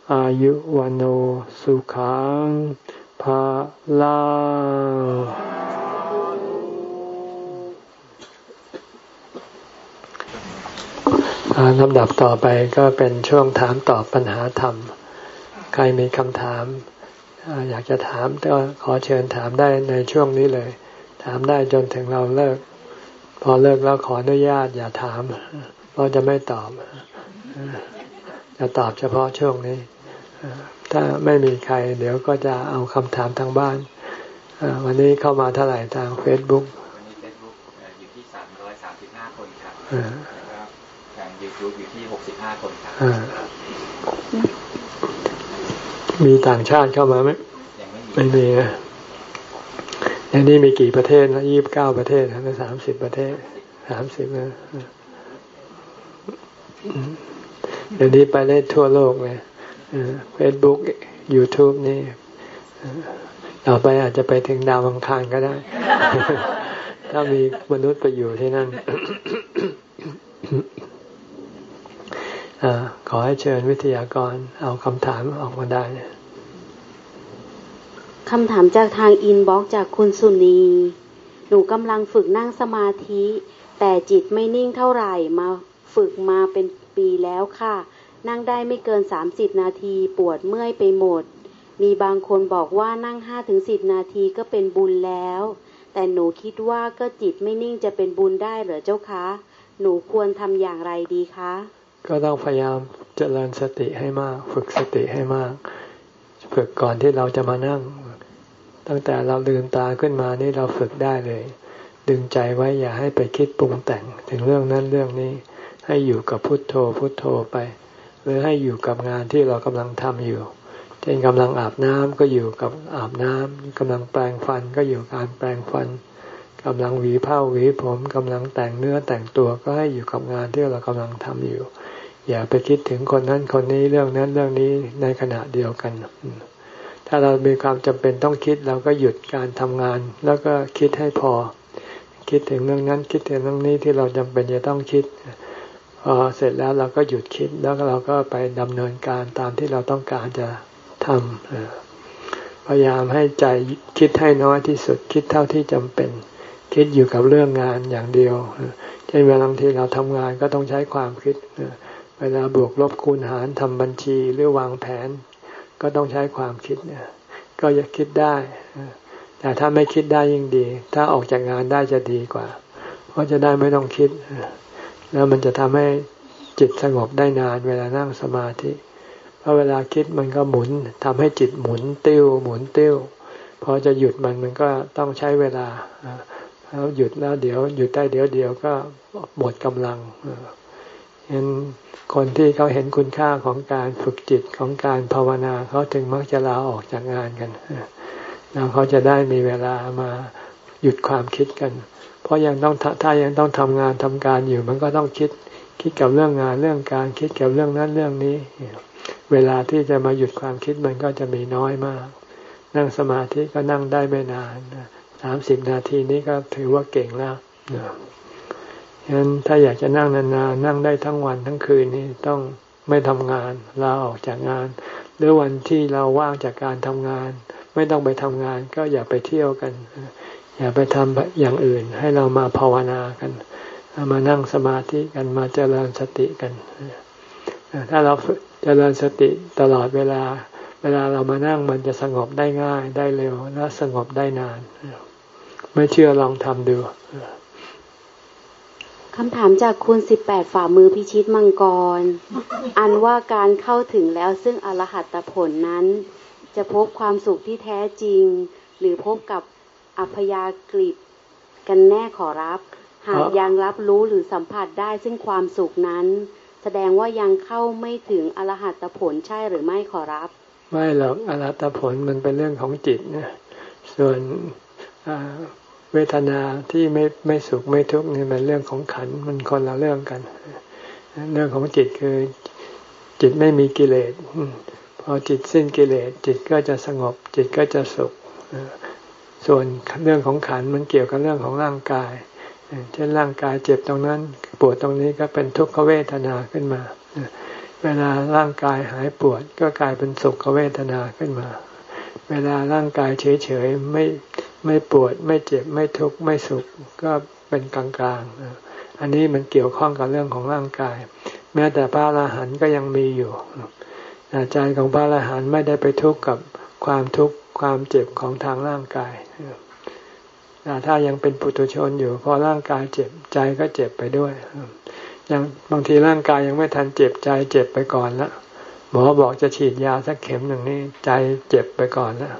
A: อายุวันโอสุขังภาลังลำดับต่อไปก็เป็นช่วงถามตอบปัญหาธรรมใครมีคำถามอยากจะถามก็ขอเชิญถามได้ในช่วงนี้เลยถามได้จนถึงเราเลิกพอเลิกแล้วขออนุญาตอย่าถามเพราะจะไม่ตอบจะตอบเฉพาะช่วงนี้ถ้าไม่มีใครเดี๋ยวก็จะเอาคำถามทางบ้านวันนี้เข้ามาเท่าไหร่ทาง Facebook
B: วันนี้ Facebook อยู่ที่สามร้อยสามสิบห้าคนครับแล้วก็ทาง YouTube อยู่ที่หกสิบห้าคนครับ
A: มีต่างชาติเข้ามาไหมยังไม่มีนะในนี้มีกี่ประเทศนะยี่สิบเก้าประเทศนะสามสิบประเทศสามสิบนะเดี๋ยวนี้ไปได้ทั่วโลกเลยเฟซบุ๊กยูทูบนี่ต่อไปอาจจะไปถึงดาวอังคารก็ได้ ถ้ามีมนุษย์ไปอยู่ที่นั่น ขอให้เชิญวิทยากรเอาคำถามออกมาได้
C: คำถามจากทางอินบ็อกซ์จากคุณสุนีหนูกำลังฝึกนั่งสมาธิแต่จิตไม่นิ่งเท่าไหร่มาฝึกมาเป็นปีแล้วค่ะนั่งได้ไม่เกินสามสิบนาทีปวดเมื่อยไปหมดมีบางคนบอกว่านั่ง ห้าถึงสิบ นาทีก็เป็นบุญแล้วแต่หนูคิดว่าก็จิตไม่นิ่งจะเป็นบุญได้เหรอเจ้าคะหนูควรทำอย่างไรดีคะ
A: ก็ต้องพยายามเจริญสติให้มากฝึกสติให้มากฝึกก่อนที่เราจะมานั่งตั้งแต่เราลืมตาขึ้นมานี่เราฝึกได้เลยดึงใจไว้อย่าให้ไปคิดปรุงแต่งถึงเรื่องนั้นเรื่องนี้ให้อยู่กับพุทโธพุทโธไปหรือให้อยู่กับงานที่เรากำลังทำอยู่เช่นกำลังอาบน้ำก็อยู่กับอาบน้ำกำลังแปรงฟันก็อยู่การแปรงฟันกำลังหวีผ้าหวีผมกำลังแต่งเนื้อแต่งตัวก็ให้อยู่กับงานที่เรากำลังทำอยู่อย่าไปคิดถึงคนนั้นคนนี้เรื่องนั้นเรื่องนี้ในขณะเดียวกันถ้าเรามีความจำเป็นต้องคิดเราก็หยุดการทำงานแล้วก็คิดให้พอคิดถึงเรื่องนั้นคิดถึงเรื่องนี้ที่เราจำเป็นจะต้องคิดพอเสร็จแล้วเราก็หยุดคิดแล้วเราก็ไปดำเนินการตามที่เราต้องการจะทำพยายามให้ใจคิดให้น้อยที่สุดคิดเท่าที่จำเป็นคิดอยู่กับเรื่องงานอย่างเดียวเช่นเวลาที่เราทำงานก็ต้องใช้ความคิดเวลาบวกลบคูณหารทำบัญชีหรือวางแผนก็ต้องใช้ความคิดเนี่ยก็อย่าคิดได้แต่ถ้าไม่คิดได้ยิ่งดีถ้าออกจากงานได้จะดีกว่าเพราะจะได้ไม่ต้องคิดแล้วมันจะทำให้จิตสงบได้นานเวลานั่งสมาธิเพราะเวลาคิดมันก็หมุนทำให้จิตหมุนติ้วหมุนติ้วพอจะหยุดมันมันก็ต้องใช้เวลาแล้วหยุดแล้วเดี๋ยวหยุดได้เดี๋ยวเดียวก็หมดกำลังเห็นคนที่เขาเห็นคุณค่าของการฝึกจิตของการภาวนาเขาถึงมักจะลาออกจากงานกันแล้วเขาจะได้มีเวลามาหยุดความคิดกันเพราะยังต้องถ้ายังต้องทำงานทำการอยู่มันก็ต้องคิดคิดกับเรื่องงานเรื่องการคิดกับเรื่องนั้นเรื่องนี้เวลาที่จะมาหยุดความคิดมันก็จะมีน้อยมากนั่งสมาธิก็นั่งได้ไม่นานสามสิบนาทีนี้ก็ถือว่าเก่งแล้วฉะนั้นถ้าอยากจะนั่งนานๆนั่งได้ทั้งวันทั้งคืนนี่ต้องไม่ทำงานลาออกจากงานหรือวันที่เราว่างจากการทำงานไม่ต้องไปทำงานก็อย่าไปเที่ยวกันอย่าไปทำอย่างอื่นให้เรามาภาวนากันมานั่งสมาธิกันมาเจริญสติกันถ้าเราเจริญสติตลอดเวลาเวลาเรามานั่งมันจะสงบได้ง่ายได้เร็วและสงบได้นานไม่เชื่อลองทำดู
C: คำถามจากคุณสิบแปดฝ่ามือพิชิตมังกรอันว่าการเข้าถึงแล้วซึ่งอรหัตผลนั้นจะพบความสุขที่แท้จริงหรือพบกับอัพยากฤิกันแน่ขอรับหากยังรับรู้หรือสัมผัสได้ซึ่งความสุขนั้นแสดงว่ายังเข้าไม่ถึงอรหัตผลใช่หรือไม่ขอรับ
A: ไม่หรอกอรหัตผลมันเป็นเรื่องของจิตนะส่วนเวทนาที่ไม่ไม่สุขไม่ทุกข์นี่เป็นเรื่องของขันธ์มันคนละเรื่องกันเรื่องของจิตคือจิตไม่มีกิเลสพอจิตสิ้นกิเลสจิตก็จะสงบจิตก็จะสุขส่วนเรื่องของขันธ์มันเกี่ยวกับเรื่องของร่างกายเช่นร่างกายเจ็บตรงนั้นปวดตรงนี้ก็เป็นทุกขเวทนาขึ้นมาเวลาร่างกายหายปวดก็กลายเป็นสุขเวทนาขึ้นมาเวลาร่างกายเฉยๆไม่ไม่ปวดไม่เจ็บไม่ทุกข์ไม่สุขก็เป็นกลางๆอันนี้มันเกี่ยวข้องกับเรื่องของร่างกายแม้แต่พระอรหันต์ก็ยังมีอยู่ใจของพระอรหันต์ไม่ได้ไปทุกข์กับความทุกข์ความเจ็บของทางร่างกายแต่ถ้ายังเป็นปุถุชนอยู่พอร่างกายเจ็บใจก็เจ็บไปด้วยยังบางทีร่างกายยังไม่ทันเจ็บใจเจ็บไปก่อนละหมอบอกจะฉีดยาสักเข็มหนึ่งนี่ใจเจ็บไปก่อนแล้ว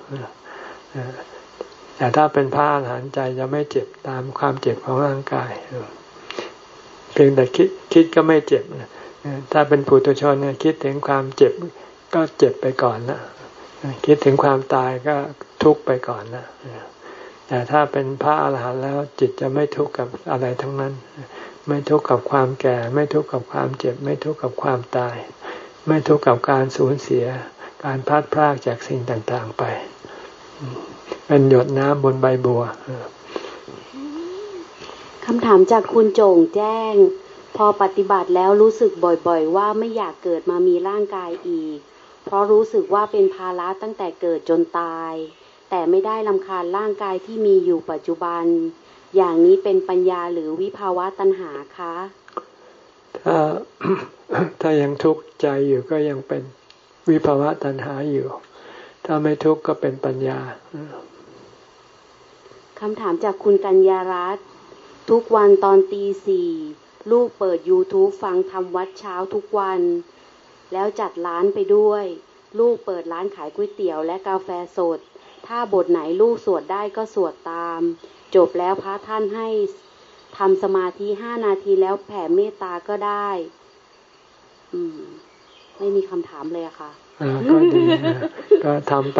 A: แต่ถ้าเป็นพระอรหันต์ใจจะไม่เจ็บตามความเจ็บของร่างกายเพียงแต่คิดคิดก็ไม่เจ็บถ้าเป็นปุถุชนเนี่ยคิดถึงความเจ็บก็เจ็บไปก่อนละคิดถึงความตายก็ทุกข์ไปก่อนละแต่ถ้าเป็นพระอรหันต์แล้วจิตจะไม่ทุกข์กับอะไรทั้งนั้นไม่ทุกข์กับความแก่ไม่ทุกข์กับความเจ็บไม่ทุกข์กับความตายไม่ทุกข์กับการสูญเสียการพลัดพรากจากสิ่งต่างๆไปเป็นหยดน้ำบนใบบัว
C: คำถามจากคุณโจ่งแจ้งพอปฏิบัติแล้วรู้สึกบ่อยๆว่าไม่อยากเกิดมามีร่างกายอีกเพราะรู้สึกว่าเป็นภาระตั้งแต่เกิดจนตายแต่ไม่ได้รำคาญร่างกายที่มีอยู่ปัจจุบันอย่างนี้เป็นปัญญาหรือวิภาวะตัณหาคะ
A: ถ้าถ้ายังทุกข์ใจอยู่ก็ยังเป็นวิภาวะตัณหาอยู่ถ้าไม่ทุกข์ก็เป็นปัญญา
C: คำถามจากคุณกัญญารัตน์ทุกวันตอนตีสี่ลูกเปิด YouTube ฟังธรรมวัดเช้าทุกวันแล้วจัดร้านไปด้วยลูกเปิดร้านขายก๋วยเตี๋ยวและกาแฟสดถ้าบทไหนลูกสวดได้ก็สวดตามจบแล้วพระท่านให้ทำสมาธิห้านาทีแล้วแผ่เมตตาก็ได้อืมไม่มีคำถามเลยอะค่ะ
A: อ่าก็ดีก็ทำไป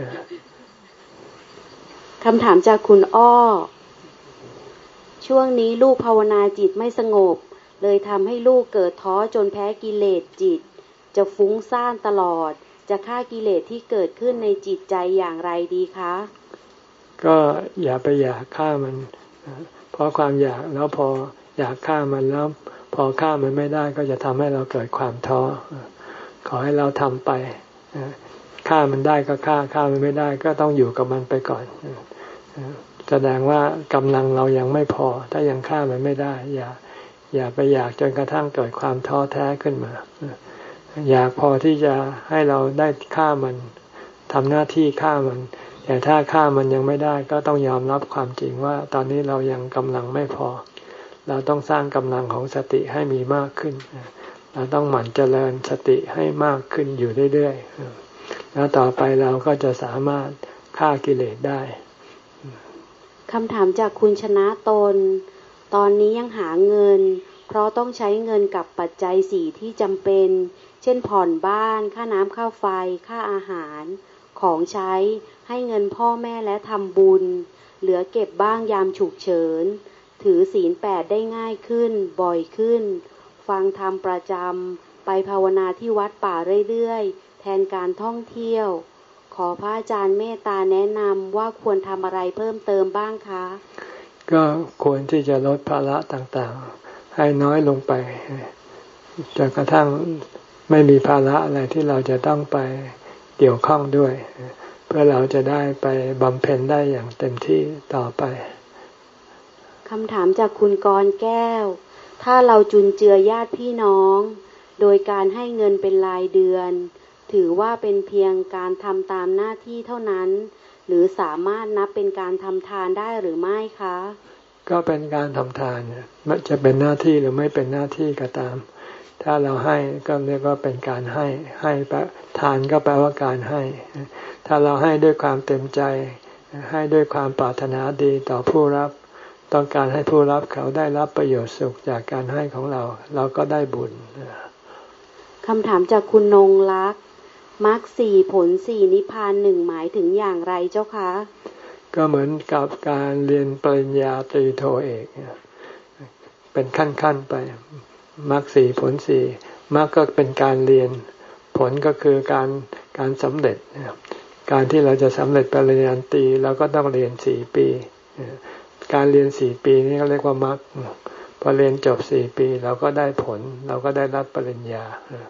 C: คำถามจากคุณอ้อช่วงนี้ลูกภาวนาจิตไม่สงบเลยทำให้ลูกเกิดท้อจนแพ้กิเลสจิตจะฟุ้งซ่านตลอดจะฆ่ากิเลสที่เกิดขึ้นในจิตใจอย่างไรดีคะ
A: ก็อย่าไปอยากฆ่ามันเพราะความอยากแล้วพออยากฆ่ามันแล้วพอฆ่ามันไม่ได้ก็จะทำให้เราเกิดความท้อขอให้เราทำไปฆ่ามันได้ก็ฆ่าฆ่ามันไม่ได้ก็ต้องอยู่กับมันไปก่อนแสดงว่ากำลังเรายังไม่พอถ้ายังฆ่ามันไม่ได้อย่าอย่าไปอยากจนกระทั่งเกิดความท้อแท้ขึ้นมาอยากพอที่จะให้เราได้ฆ่ามันทำหน้าที่ฆ่ามันแต่ถ้าฆ่ามันยังไม่ได้ก็ต้องยอมรับความจริงว่าตอนนี้เรายังกำลังไม่พอเราต้องสร้างกำลังของสติให้มีมากขึ้นเราต้องหมั่นเจริญสติให้มากขึ้นอยู่เรื่อยๆแล้วต่อไปเราก็จะสามารถฆ่ากิเลสได้
C: คำถามจากคุณชนะตนตอนนี้ยังหาเงินเพราะต้องใช้เงินกับปัจจัยสี่ที่จำเป็นเช่นผ่อนบ้านค่าน้ำค่าไฟค่าอาหารของใช้ให้เงินพ่อแม่และทำบุญเหลือเก็บบ้างยามฉุกเฉินถือศีลแปดได้ง่ายขึ้นบ่อยขึ้นฟังธรรมประจำไปภาวนาที่วัดป่าเรื่อยๆแทนการท่องเที่ยวขอพระอาจารย์เมตตาแนะนำว่าควรทำอะไรเพิ่มเติมบ้างคะ
A: ก็ควรที่จะลดภาระต่างๆให้น้อยลงไปจนกระทั่งไม่มีภาระอะไรที่เราจะต้องไปเกี่ยวข้องด้วยเพื่อเราจะได้ไปบำเพ็ญได้อย่างเต็มที่ต่อไป
C: คำถามจากคุณกรแก้วถ้าเราจุนเจือญาติพี่น้องโดยการให้เงินเป็นรายเดือนถือว่าเป็นเพียงการทำตามหน้าที่เท่านั้นหรือสามารถนับเป็นการทำทานได้หรือไม่คะ
A: ก็เป็นการทำทานมันจะเป็นหน้าที่หรือไม่เป็นหน้าที่ก็ตามถ้าเราให้ก็เรียกว่าเป็นการให้ให้แปลทานก็แปลว่าการให้ถ้าเราให้ด้วยความเต็มใจให้ด้วยความปรารถนาดีต่อผู้รับต้องการให้ผู้รับเขาได้รับประโยชน์สุขจากการให้ของเราเราก็ได้บุญ
C: คำถามจากคุณนงลักษณ์มรรคสี่ผลสี่นิพพานหนึ่งหมายถึงอย่างไรเจ้าคะ
A: ก็เหมือนกับการเรียนปริญญาตรีโทเอกเป็นขั้นๆไปมรรคสี่ผลสี่มรรคก็เป็นการเรียนผลก็คือการการสำเร็จการที่เราจะสำเร็จปริญญาตรีเราก็ต้องเรียนสี่ปีการเรียนสี่ปีนี้เขาเรียกว่ามรรคพอเรียนจบสี่ปีเราก็ได้ผลเราก็ได้รับปริญญา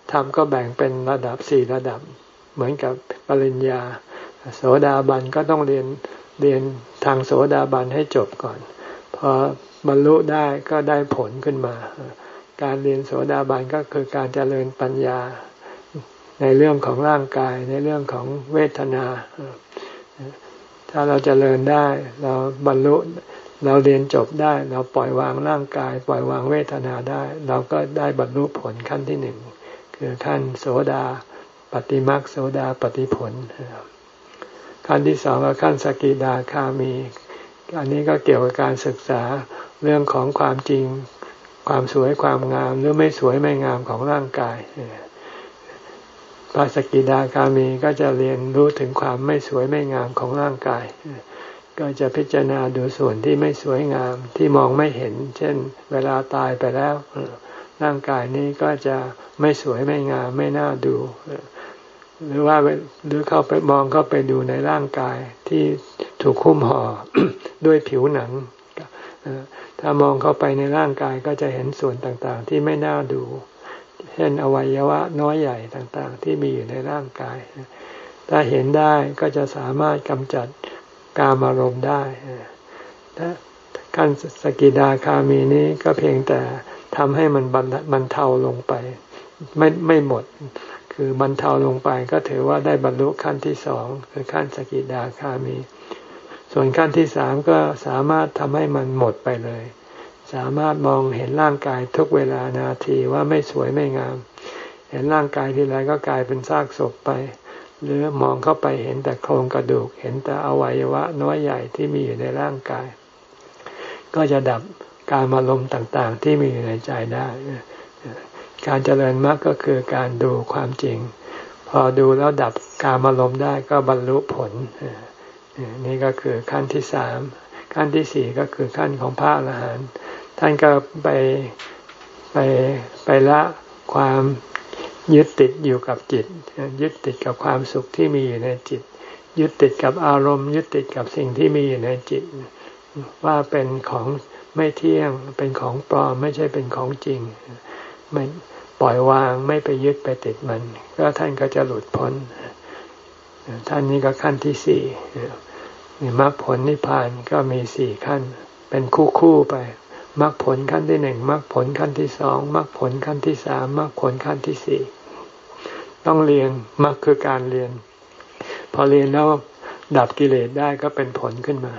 A: ธรรมก็แบ่งเป็นระดับสี่ระดับเหมือนกับปริญญาโสดาบันก็ต้องเรียนเรียนทางโสดาบันให้จบก่อนพอบรรลุได้ก็ได้ผลขึ้นมาการเรียนโสดาบันก็คือการเจริญปัญญาในเรื่องของร่างกายในเรื่องของเวทนาถ้าเราเจริญได้เราบรรลุเราเรียนจบได้เราปล่อยวางร่างกายปล่อยวางเวทนาได้เราก็ได้บรรลุผลขั้นที่หนึ่งคือขั้นโสดาปฏิมรรคโสดาปฏิผลขั้นที่สองก็ขั้นสกิทาคามีอันนี้ก็เกี่ยวกับการศึกษาเรื่องของความจริงความสวยความงามหรือไม่สวยไม่งามของร่างกายพระสกิทาคามีก็จะเรียนรู้ถึงความไม่สวยไม่งามของร่างกายก็จะพิจารณาดูส่วนที่ไม่สวยงามที่มองไม่เห็นเช่นเวลาตายไปแล้วร่างกายนี้ก็จะไม่สวยไม่งามไม่น่าดูหรือว่าหรือเข้าไปมองเข้าไปดูในร่างกายที่ถูกหุ้มห่อ ด้วยผิวหนังถ้ามองเข้าไปในร่างกายก็จะเห็นส่วนต่างๆที่ไม่น่าดูเช่นอวัยวะน้อยใหญ่ต่างๆที่มีอยู่ในร่างกายถ้าเห็นได้ก็จะสามารถกำจัดกามอารมณ์ได้ถ้าขั้นสกิทาคามีนี้ก็เพียงแต่ทำให้มันบรรเทาลงไปไม่ไม่หมดคือบรรเทาลงไปก็ถือว่าได้บรรลุขั้นที่สองคือขั้นสกิทาคามีส่วนขั้นที่สามก็สามารถทำให้มันหมดไปเลยสามารถมองเห็นร่างกายทุกเวลานาทีว่าไม่สวยไม่งามเห็นร่างกายทีไรก็กลายเป็นซากศพไปหรือมองเข้าไปเห็นแต่โครงกระดูกเห็นแต่อวัยวะน้อยใหญ่ที่มีอยู่ในร่างกายก็จะดับการอารมณ์ต่างๆที่มีอยู่ในใจได้การเจริญมรรคก็คือการดูความจริงพอดูแล้วดับการอารมณ์ได้ก็บรรลุผลนี่ก็คือขั้นที่สามขั้นที่สี่ก็คือขั้นของพระอรหันต์ท่านก็ไปไปไปละความยึดติดอยู่กับจิตยึดติดกับความสุขที่มีอยู่ในจิตยึดติดกับอารมณ์ยึดติดกับสิ่งที่มีอยู่ในจิตว่าเป็นของไม่เที่ยงเป็นของปลอมไม่ใช่เป็นของจริงไม่ปล่อยวางไม่ไปยึดไปติดมันก็ท่านก็จะหลุดพ้นท่านนี้ก็ขั้นที่สี่มรรคผลนิพพานก็มีสี่ขั้นเป็นคู่คู่ไปมรรคผลขั้นที่หนึ่งมรรคผลขั้นที่สองมรรคผลขั้นที่สามมรรคผลขั้นที่สี่ต้องเรียนมรรคคือการเรียนพอเรียนแล้วดับกิเลสได้ก็เป็นผลขึ้นมา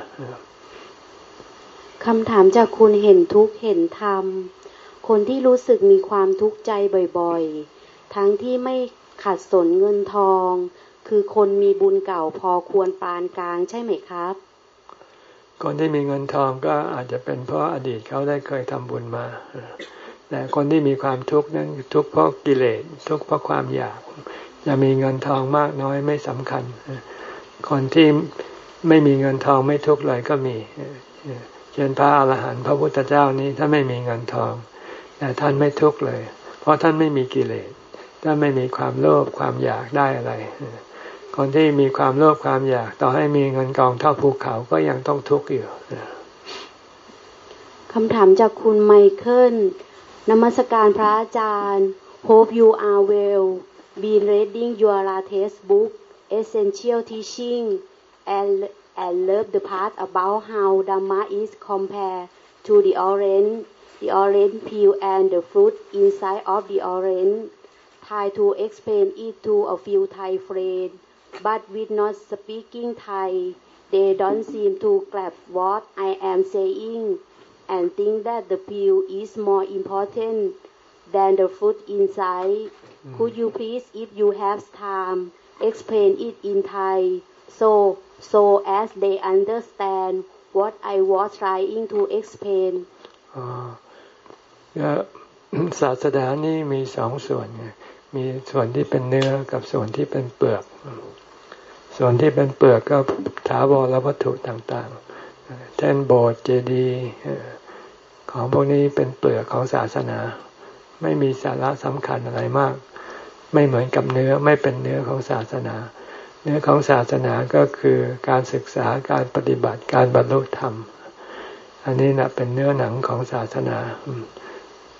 C: คำถามจากคุณเห็นทุกข์เห็นธรรมคนที่รู้สึกมีความทุกข์ใจบ่อยๆทั้งที่ไม่ขัดสนเงินทองคือคนมีบุญเก่าพอควรปานกลางใช่ไหมครับ
A: คนที่มีเงินทองก็อาจจะเป็นเพราะอดีตเขาได้เคยทำบุญมาแต่คนที่มีความทุกข์นั้นทุกข์เพราะกิเลสทุกข์เพราะความอยากจะมีเงินทองมากน้อยไม่สำคัญคนที่ไม่มีเงินทองไม่ทุกข์เลยก็มีเช่นพระอรหันต์พระพุทธเจ้านี้ถ้าไม่มีเงินทองแต่ท่านไม่ทุกข์เลยเพราะท่านไม่มีกิเลสท่านไม่มีความโลภความอยากได้อะไรคนที่มีความโลภความอยากต่อให้มีเงินกองเท่าภูเขาก็ยังต้องทุกข์อยู่
C: คำถามจากคุณไมเคิลนมัสการพระอาจารย์ Hope you are well been reading your latest book Essential Teaching and and love the part about how Dhamma is compared to the orange the orange peel and the fruit inside of the orange try to explain it to a few Thai friends but with not speaking Thai they don't seem to grasp what I am saying and think that the peel is more important than the fruit inside could you please if you have time explain it in Thai so so as they understand what I was trying to explain
A: อ๋อศาสนานี่มีสองส่วนไงมีส่วนที่เป็นเนื้อกับส่วนที่เป็นเปลือกส่วนที่เป็นเปลือกก็ถาวรวัตถุต่างๆเช่นโบสถ์เจดีย์ของพวกนี้เป็นเปลือกของศาสนาไม่มีสาระสำคัญอะไรมากไม่เหมือนกับเนื้อไม่เป็นเนื้อของศาสนาเนื้อของศาสนาก็คือการศึกษาการปฏิบัติการบรรลุธรรมอันนี้นะเป็นเนื้อหนังของศาสนา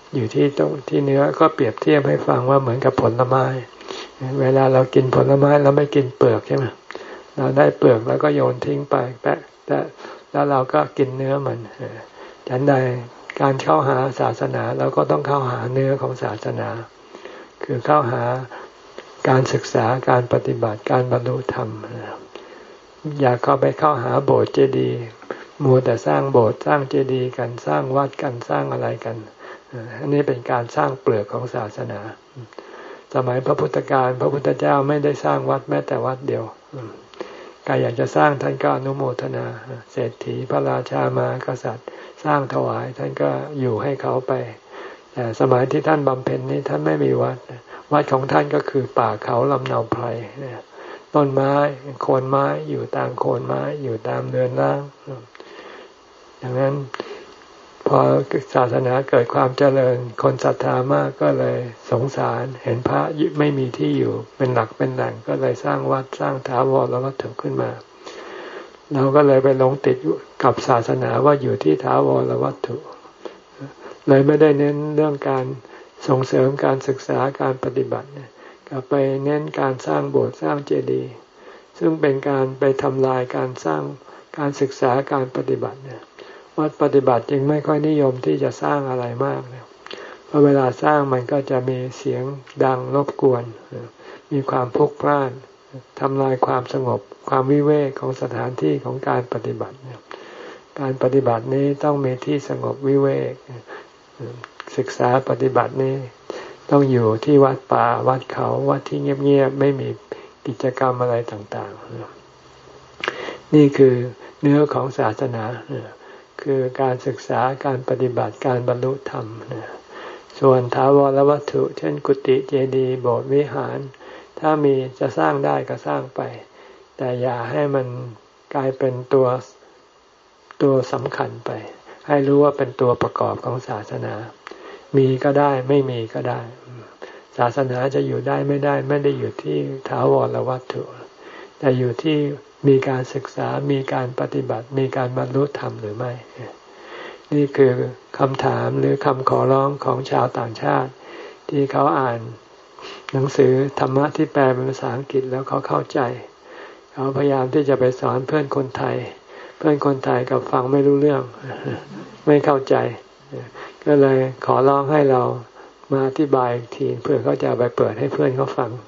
A: อยู่ที่ตรงที่เนื้อก็เปรียบเทียบให้ฟังว่าเหมือนกับผลไม้เวลาเรากินผลไม้เราไม่กินเปลือกใช่ไหมเราได้เปลือกแล้วก็โยนทิ้งไปแปะแต่แล้วเราก็กินเนื้อมันฉันใดการเข้าหาศาสนาเราก็ต้องเข้าหาเนื้อของศาสนาคือเข้าหาการศึกษาการปฏิบัติการบรรลุธรรมอย่าเข้าไปเข้าหาโบสถ์เจดีย์มัวแต่สร้างโบสถ์สร้างเจดีย์กันสร้างวัดกันสร้างอะไรกันอันนี้เป็นการสร้างเปลือกของศาสนาสมัยพระพุทธการพระพุทธเจ้าไม่ได้สร้างวัดแม้แต่วัดเดียวใครอยากจะสร้างท่านก็อนุโมทนาเศรษฐีพระราชามากษัตริย์สร้างถวายท่านก็อยู่ให้เขาไปแต่สมัยที่ท่านบำเพ็ญนี้ท่านไม่มีวัดวัดของท่านก็คือป่าเขาลำเนาไพรต้นไม้โคนไม้อยู่ตามโคนไม้อยู่ตามเรือนร่างดังนั้นพอศาสนาเกิดความเจริญคนศรัทธามากก็เลยสงสารเห็นพระไม่มีที่อยู่เป็นหลักเป็นแหล่งก็เลยสร้างวัดสร้างถาวรวัตถุขึ้นมาเราก็เลยไปหลงติดกับศาสนาว่าอยู่ที่ถาวรวัตถุเลยไม่ได้เน้นเรื่องการส่งเสริมการศึกษาการปฏิบัติกลับไปเน้นการสร้างโบสถ์สร้างเจดีย์ซึ่งเป็นการไปทำลายการสร้างการศึกษาการปฏิบัติเนี่ยวัดปฏิบัติจึงไม่ค่อยนิยมที่จะสร้างอะไรมากเนี่ยเพราะเวลาสร้างมันก็จะมีเสียงดังรบกวนมีความพลุกพล่านทำลายความสงบความวิเวกของสถานที่ของการปฏิบัติการปฏิบัตินี้ต้องมีที่สงบวิเวกศึกษาปฏิบัตินี้ต้องอยู่ที่วัดป่าวัดเขาวัดที่เงียบๆไม่มีกิจกรรมอะไรต่างๆนี่คือเนื้อของศาสนาคือการศึกษาการปฏิบัติการบรรลุธรรมส่วนถาวรวัตถุเช่นกุฏิเจดีย์โบสถ์วิหารถ้ามีจะสร้างได้ก็สร้างไปแต่อย่าให้มันกลายเป็นตัวตัวสำคัญไปให้รู้ว่าเป็นตัวประกอบของศาสนามีก็ได้ไม่มีก็ได้ศาสนาจะอยู่ได้ไม่ได้ไม่ได้อยู่ที่ถาวรวัตถุแต่อยู่ที่มีการศึกษามีการปฏิบัติมีการบรรลุธรรมหรือไม่นี่คือคำถามหรือคำขอร้องของชาวต่างชาติที่เขาอ่านหนังสือธรรมะที่แปลเป็นภาษาอังกฤษแล้วเขาเข้าใจเขาพยายามที่จะไปสอนเพื่อนคนไทยเพื่อนคนไทยกับฟังไม่รู้เรื่องไม่เข้าใจก็เลยขอร้องให้เรามาอธิบายอีกทีเพื่อเขาจะไปเปิดให้เพื่อนเขาฟัง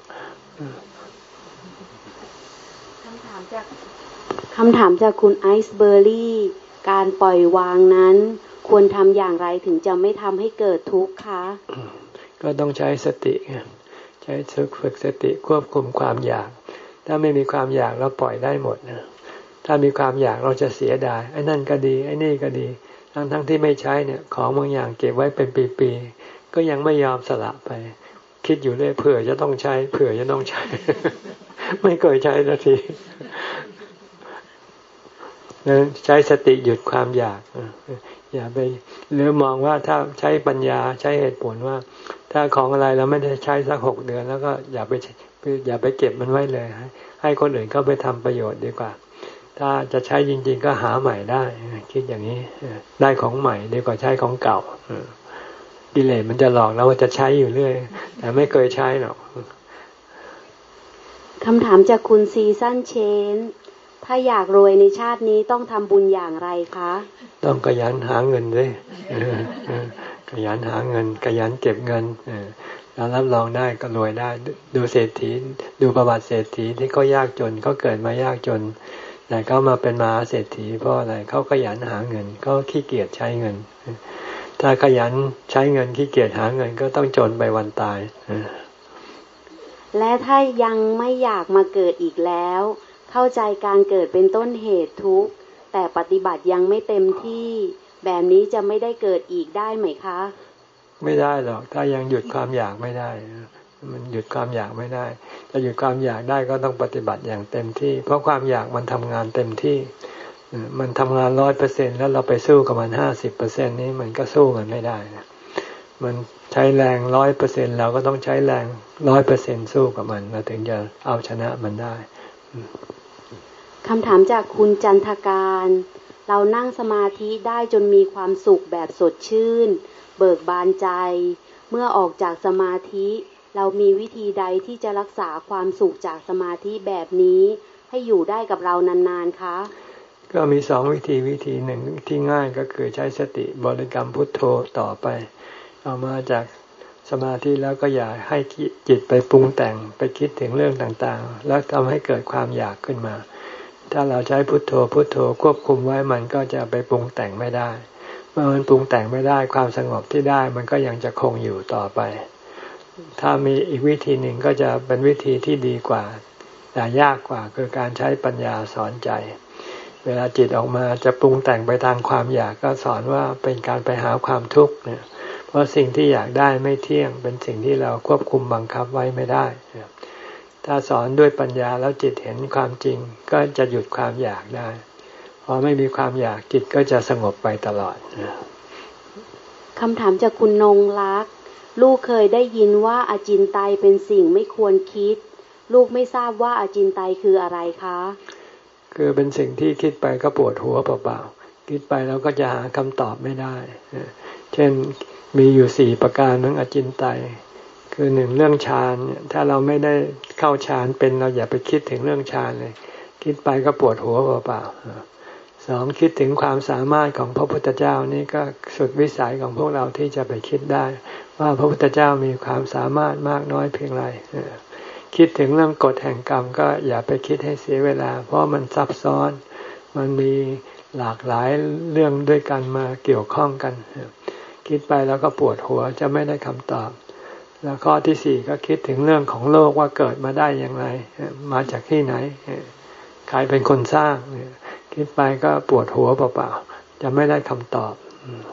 C: คำถามจากคำถามจากคุณไอซ์เบอร์รี่การปล่อยวางนั้นควรทำอย่างไรถึงจะไม่ทำให้เกิดทุกข์คะ
A: ก็ต้องใช้สติใช้ฝึกสติควบคุมความอยากถ้าไม่มีความอยากเราปล่อยได้หมดนะถ้ามีความอยากเราจะเสียดายไอ้นั่นก็ดีไอ้นี่ก็ดีทั้งทั้งที่ไม่ใช้เนี่ยของบางอย่างเก็บไว้เป็นปีๆก็ยังไม่ยอมสละไปคิดอยู่เรื่อยเผื่อจะต้องใช้เผื่อจะต้องใช้ ไม่เคยใช้สักทีใช้สติหยุดความอยากอย่าไปหรือมองว่าถ้าใช้ปัญญาใช้เหตุผลว่าถ้าของอะไรเราไม่ได้ใช้สักหกเดือนแล้วก็อย่าไปอย่าไปเก็บมันไว้เลยให้คนอื่นเขาไปทำประโยชน์ดีกว่าถ้าจะใช้จริงๆก็หาใหม่ได้คิดอย่างนี้ได้ของใหม่ดีกว่าใช้ของเก่ากิเลสมันจะหลอกเราว่าจะใช้อยู่เรื่อยแต่ไม่เคยใช้หรอก
C: คำถามจากคุณซีซั่นเชนถ้าอยากรวยในชาตินี้ต้องทำบุญอย่างไรคะ
A: ต้องขยันหาเงินด้วยขยันหาเงินขยันเก็บเงินแล้วรับรองได้ก็รวยได้ดูเศรษฐีดูประวัติเศรษฐีที่เขายากจนเขาเกิดมายากจนแต่เขามาเป็นมหาเศรษฐีเพราะอะไรเขาขยันหาเงินเขาขี้เกียจใช้เงินถ้าขยันใช้เงินขี้เกียจหาเงินก็ต้องจนไปวันตาย
C: และถ้ายังไม่อยากมาเกิดอีกแล้วเข้าใจการเกิดเป็นต้นเหตุทุกข์แต่ปฏิบัติยังไม่เต็มที่แบบนี้จะไม่ได้เกิดอีกได้ไหมคะ
A: ไม่ได้หรอกถ้ายังหยุดความอยากไม่ได้มันหยุดความอยากไม่ได้จะหยุดความอยากได้ก็ต้องปฏิบัติอย่างเต็มที่เพราะความอยากมันทำงานเต็มที่มันทำงานร้อยเปอร์เซ็นต์แล้วเราไปสู้กับมันห้าสิบเปอร์เซ็นต์นี้มันก็สู้มันไม่ได้นะมันใช้แรงร้อยเปอร์เซ็นต์เราก็ต้องใช้แรงร้อยเปอร์เซ็นต์สู้กับมันเราถึงจะเอาชนะมันได้
C: คำถามจากคุณจันทการเรานั่งสมาธิได้จนมีความสุขแบบสดชื่นเบิกบานใจเมื่อออกจากสมาธิเรามีวิธีใดที่จะรักษาความสุขจากสมาธิแบบนี้ให้อยู่ได้กับเรานานๆคะ
A: ก็มีสองวิธีวิธีหนึ่งที่ง่ายก็คือใช้สติบริกรรมพุทโธต่อไปเอามาจากสมาธิแล้วก็อย่าให้จิตไปปรุงแต่งไปคิดถึงเรื่องต่างๆแล้วทำให้เกิดความอยากขึ้นมาถ้าเราใช้พุทโธพุทโธควบคุมไว้มันก็จะไปปรุงแต่งไม่ได้เมื่อมันปรุงแต่งไม่ได้ความสงบที่ได้มันก็ยังจะคงอยู่ต่อไปถ้ามีอีกวิธีหนึ่งก็จะเป็นวิธีที่ดีกว่าแต่ยากกว่าคือการใช้ปัญญาสอนใจเวลาจิตออกมาจะปรุงแต่งไปทางความอยากก็สอนว่าเป็นการไปหาความทุกข์เนี่ยเพราะสิ่งที่อยากได้ไม่เที่ยงเป็นสิ่งที่เราควบคุมบังคับไว้ไม่ได้ถ้าสอนด้วยปัญญาแล้วจิตเห็นความจริงก็จะหยุดความอยากได้พอไม่มีความอยากจิตก็จะสงบไปตลอด
C: คำถามจากคุณนงรักลูกเคยได้ยินว่าอาจินไตยเป็นสิ่งไม่ควรคิดลูกไม่ทราบว่าอาจินไตยคืออะไรคะ
A: คือเป็นสิ่งที่คิดไปก็ปวดหัวเปล่าๆคิดไปแล้วก็จะหาคำตอบไม่ได้เช่นมีอยู่สี่ประการของอาจินไตยคือหนึ่งเรื่องฌานเนี่ยถ้าเราไม่ได้เข้าฌานเป็นเราอย่าไปคิดถึงเรื่องฌานเลยคิดไปก็ปวดหัวเปล่าๆสองคิดถึงความสามารถของพระพุทธเจ้านี่ก็สุดวิสัยของพวกเราที่จะไปคิดได้ว่าพระพุทธเจ้ามีความสามารถมากน้อยเพียงไรคิดถึงเรื่องกฎแห่งกรรมก็อย่าไปคิดให้เสียเวลาเพราะมันซับซ้อนมันมีหลากหลายเรื่องด้วยกันมาเกี่ยวข้องกันคิดไปแล้วก็ปวดหัวจะไม่ได้คำตอบแล้วข้อที่สี่ก็คิดถึงเรื่องของโลกว่าเกิดมาได้อย่างไรมาจากที่ไหนใครเป็นคนสร้างคิดไปก็ปวดหัวเปล่าๆจะไม่ได้คำตอบ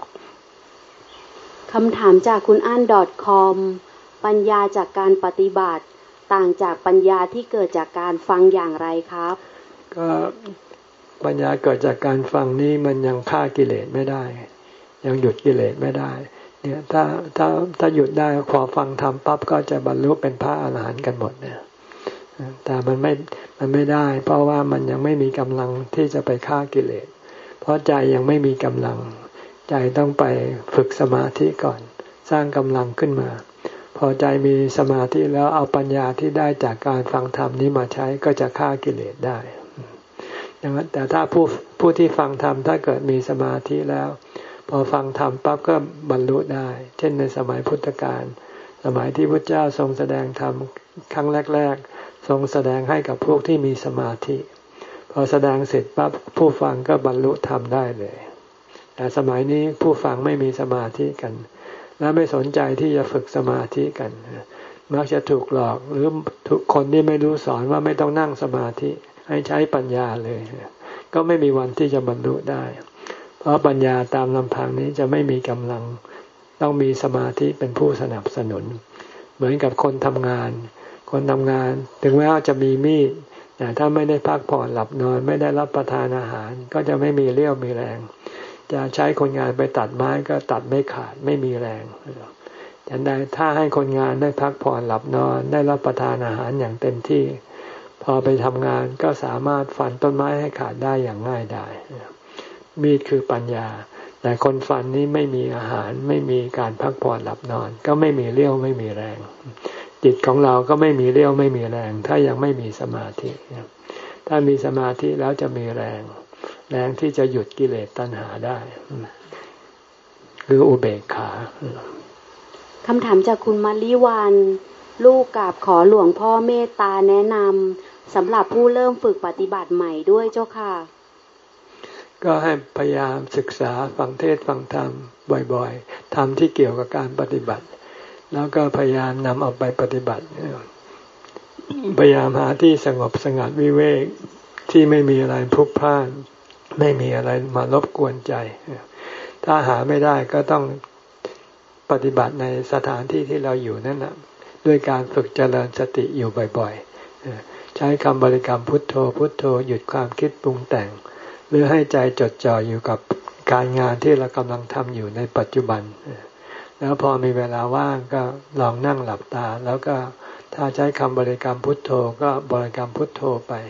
C: คำถามจากคุณอั้น .com ปัญญาจากการปฏิบัติต่างจากปัญญาที่เกิดจากการฟังอย่างไรครับ
A: ก็ปัญญาเกิดจากการฟังนี่มันยังฆ่ากิเลสไม่ได้ยังหยุดกิเลสไม่ได้เนี่ยถ้าถ้าถ้าหยุดได้พอฟังธรรมปั๊บก็จะบรรลุเป็นพระอรหันต์กันหมดเนี่ยแต่มันไม่มันไม่ได้เพราะว่ามันยังไม่มีกำลังที่จะไปฆ่ากิเลสเพราะใจยังไม่มีกำลังใจต้องไปฝึกสมาธิก่อนสร้างกำลังขึ้นมาพอใจมีสมาธิแล้วเอาปัญญาที่ได้จากการฟังธรรมนี้มาใช้ก็จะฆ่ากิเลสได้ดังนั้นแต่ถ้าผู้ผู้ที่ฟังธรรมถ้าเกิดมีสมาธิแล้วพอฟังธรรมปั๊บก็บรรลุได้เช่นในสมัยพุทธกาลสมัยที่พระเจ้าทรงแสดงธรรมครั้งแรกๆทรงแสดงให้กับพวกที่มีสมาธิพอแสดงเสร็จปั๊บผู้ฟังก็บรรลุธรรมได้เลยแต่สมัยนี้ผู้ฟังไม่มีสมาธิกันและไม่สนใจที่จะฝึกสมาธิกันมักจะถูกหลอกหรือทุกคนที่ไม่รู้สอนว่าไม่ต้องนั่งสมาธิให้ใช้ปัญญาเลยก็ไม่มีวันที่จะบรรลุได้เพราะปัญญาตามลำพังนี้จะไม่มีกำลังต้องมีสมาธิเป็นผู้สนับสนุนเหมือนกับคนทำงานคนทำงานถึงแม้ว่าจะมีมีดแต่ถ้าไม่ได้พักผ่อนหลับนอนไม่ได้รับประทานอาหารก็จะไม่มีเรี่ยวมีแรงจะใช้คนงานไปตัดไม้ก็ตัดไม่ขาดไม่มีแรงแต่ใดถ้าให้คนงานได้พักผ่อนหลับนอนได้รับประทานอาหารอย่างเต็มที่พอไปทำงานก็สามารถฟันต้นไม้ให้ขาดได้อย่างง่ายดายมีดคือปัญญาแต่คนฟันนี้ไม่มีอาหารไม่มีการพักผ่อนหลับนอนก็ไม่มีเรี่ยวไม่มีแรงจิตของเราก็ไม่มีเรี่ยวไม่มีแรงถ้ายังไม่มีสมาธิถ้ามีสมาธิแล้วจะมีแรงแรงที่จะหยุดกิเลสตัณหาได้คืออุเบกขา
C: คำถามจากคุณมาริวันลูกกราบขอหลวงพ่อเมตตาแนะนำสำหรับผู้เริ่มฝึกปฏิบัติใหม่ด้วยเจ้าค่ะ
A: ก็ให้พยายามศึกษาฟังเทศน์ฟังธรรมบ่อยๆธรรมที่เกี่ยวกับการปฏิบัติแล้วก็พยายามนำเอาไปปฏิบัติพยายามหาที่สงบสงัดวิเวกที่ไม่มีอะไรพลุกพล่านไม่มีอะไรมารบกวนใจถ้าหาไม่ได้ก็ต้องปฏิบัติในสถานที่ที่เราอยู่นั่นแหละด้วยการฝึกเจริญสติอยู่บ่อยๆใช้คำบริกรรมพุทโธพุทโธหยุดความคิดปรุงแต่งหรือให้ใจจดจ่ออยู่กับการงานที่เรากำลังทำอยู่ในปัจจุบันแล้วพอมีเวลาว่างก็ลองนั่งหลับตาแล้วก็ถ้าใช้คำบริกรรมพุทโธก็บริกรรมพุทโธไป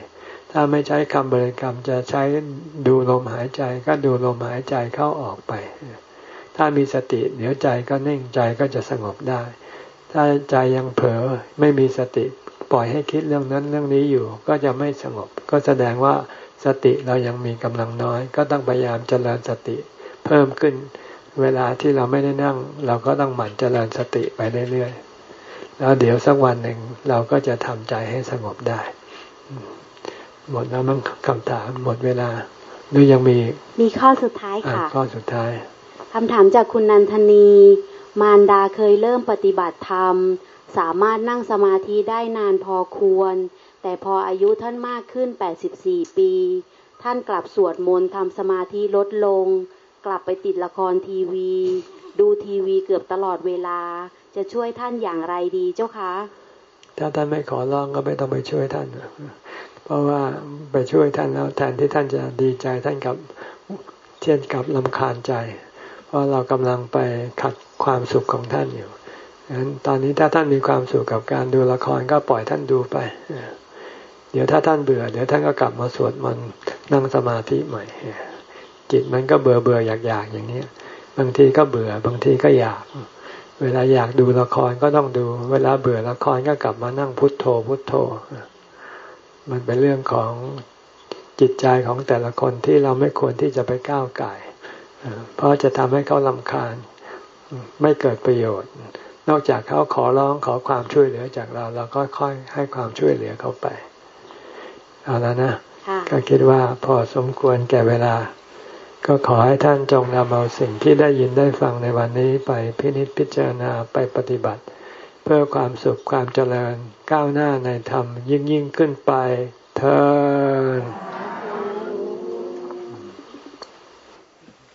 A: ถ้าไม่ใช้คำบริกรรมจะใช้ดูลมหายใจก็ดูลมหายใจเข้าออกไปถ้ามีสติเดี๋ยวใจก็นิ่งใจก็จะสงบได้ถ้าใจยังเผลอไม่มีสติปล่อยให้คิดเรื่องนั้นเรื่องนี้อยู่ก็จะไม่สงบก็แสดงว่าสติเรายังมีกำลังน้อยก็ต้องพยายามเจริญสติเพิ่มขึ้นเวลาที่เราไม่ได้นั่งเราก็ต้องหมั่นเจริญสติไปเรื่อยๆแล้วเดี๋ยวสักวันหนึ่งเราก็จะทำใจให้สงบได้หมดแล้วมั้งคำถามหมดเวลาหรือยังมี
C: มีข้อสุดท้ายค่ะ
A: ข้อสุดท้าย
C: คำถามจากคุณนันทนีมารดาเคยเริ่มปฏิบัติธรรมสามารถนั่งสมาธิได้นานพอควรแต่พออายุท่านมากขึ้นแปดสิบสี่ปีท่านกลับสวดมนต์ทำสมาธิลดลงกลับไปติดละครทีวีดูทีวีเกือบตลอดเวลาจะช่วยท่านอย่างไรดีเจ้าคะ
A: ถ้าท่านไม่ขอร้องก็ไม่ต้องไปช่วยท่านเพราะว่าไปช่วยท่านแล้วแทนที่ท่านจะดีใจท่านกับเช่นกับรำคาญใจเพราะเรากำลังไปขัดความสุขของท่านอยู่งั้นตอนนี้ถ้าท่านมีความสุขกับการดูละครก็ปล่อยท่านดูไปเดี๋ยวถ้าท่านเบื่อเดี๋ยวท่านก็กลับมาสวดมนต์นั่งสมาธิใหม่จิตมันก็เบื่อเบื่ออยากอยากอย่างนี้บางทีก็เบื่อบางทีก็อยากเวลาอยากดูละครก็ต้องดูเวลาเบื่อละครก็กลับมานั่งพุทโธพุทโธมันเป็นเรื่องของจิตใจของแต่ละคนที่เราไม่ควรที่จะไปก้าวก่ายเพราะจะทำให้เขารำคาญไม่เกิดประโยชน์นอกจากเขาขอร้องขอความช่วยเหลือจากเราเราก็ค่อยให้ความช่วยเหลือเขาไปเอาแล้วนะก็คิดว่าพอสมควรแก่เวลาก็ขอให้ท่านจงนำเอาสิ่งที่ได้ยินได้ฟังในวันนี้ไปพินิจพิจารณาไปปฏิบัติเพื่อความสุขความเจริญก้าวหน้าในธรรมยิ่งยิ่งขึ้นไปเทอญ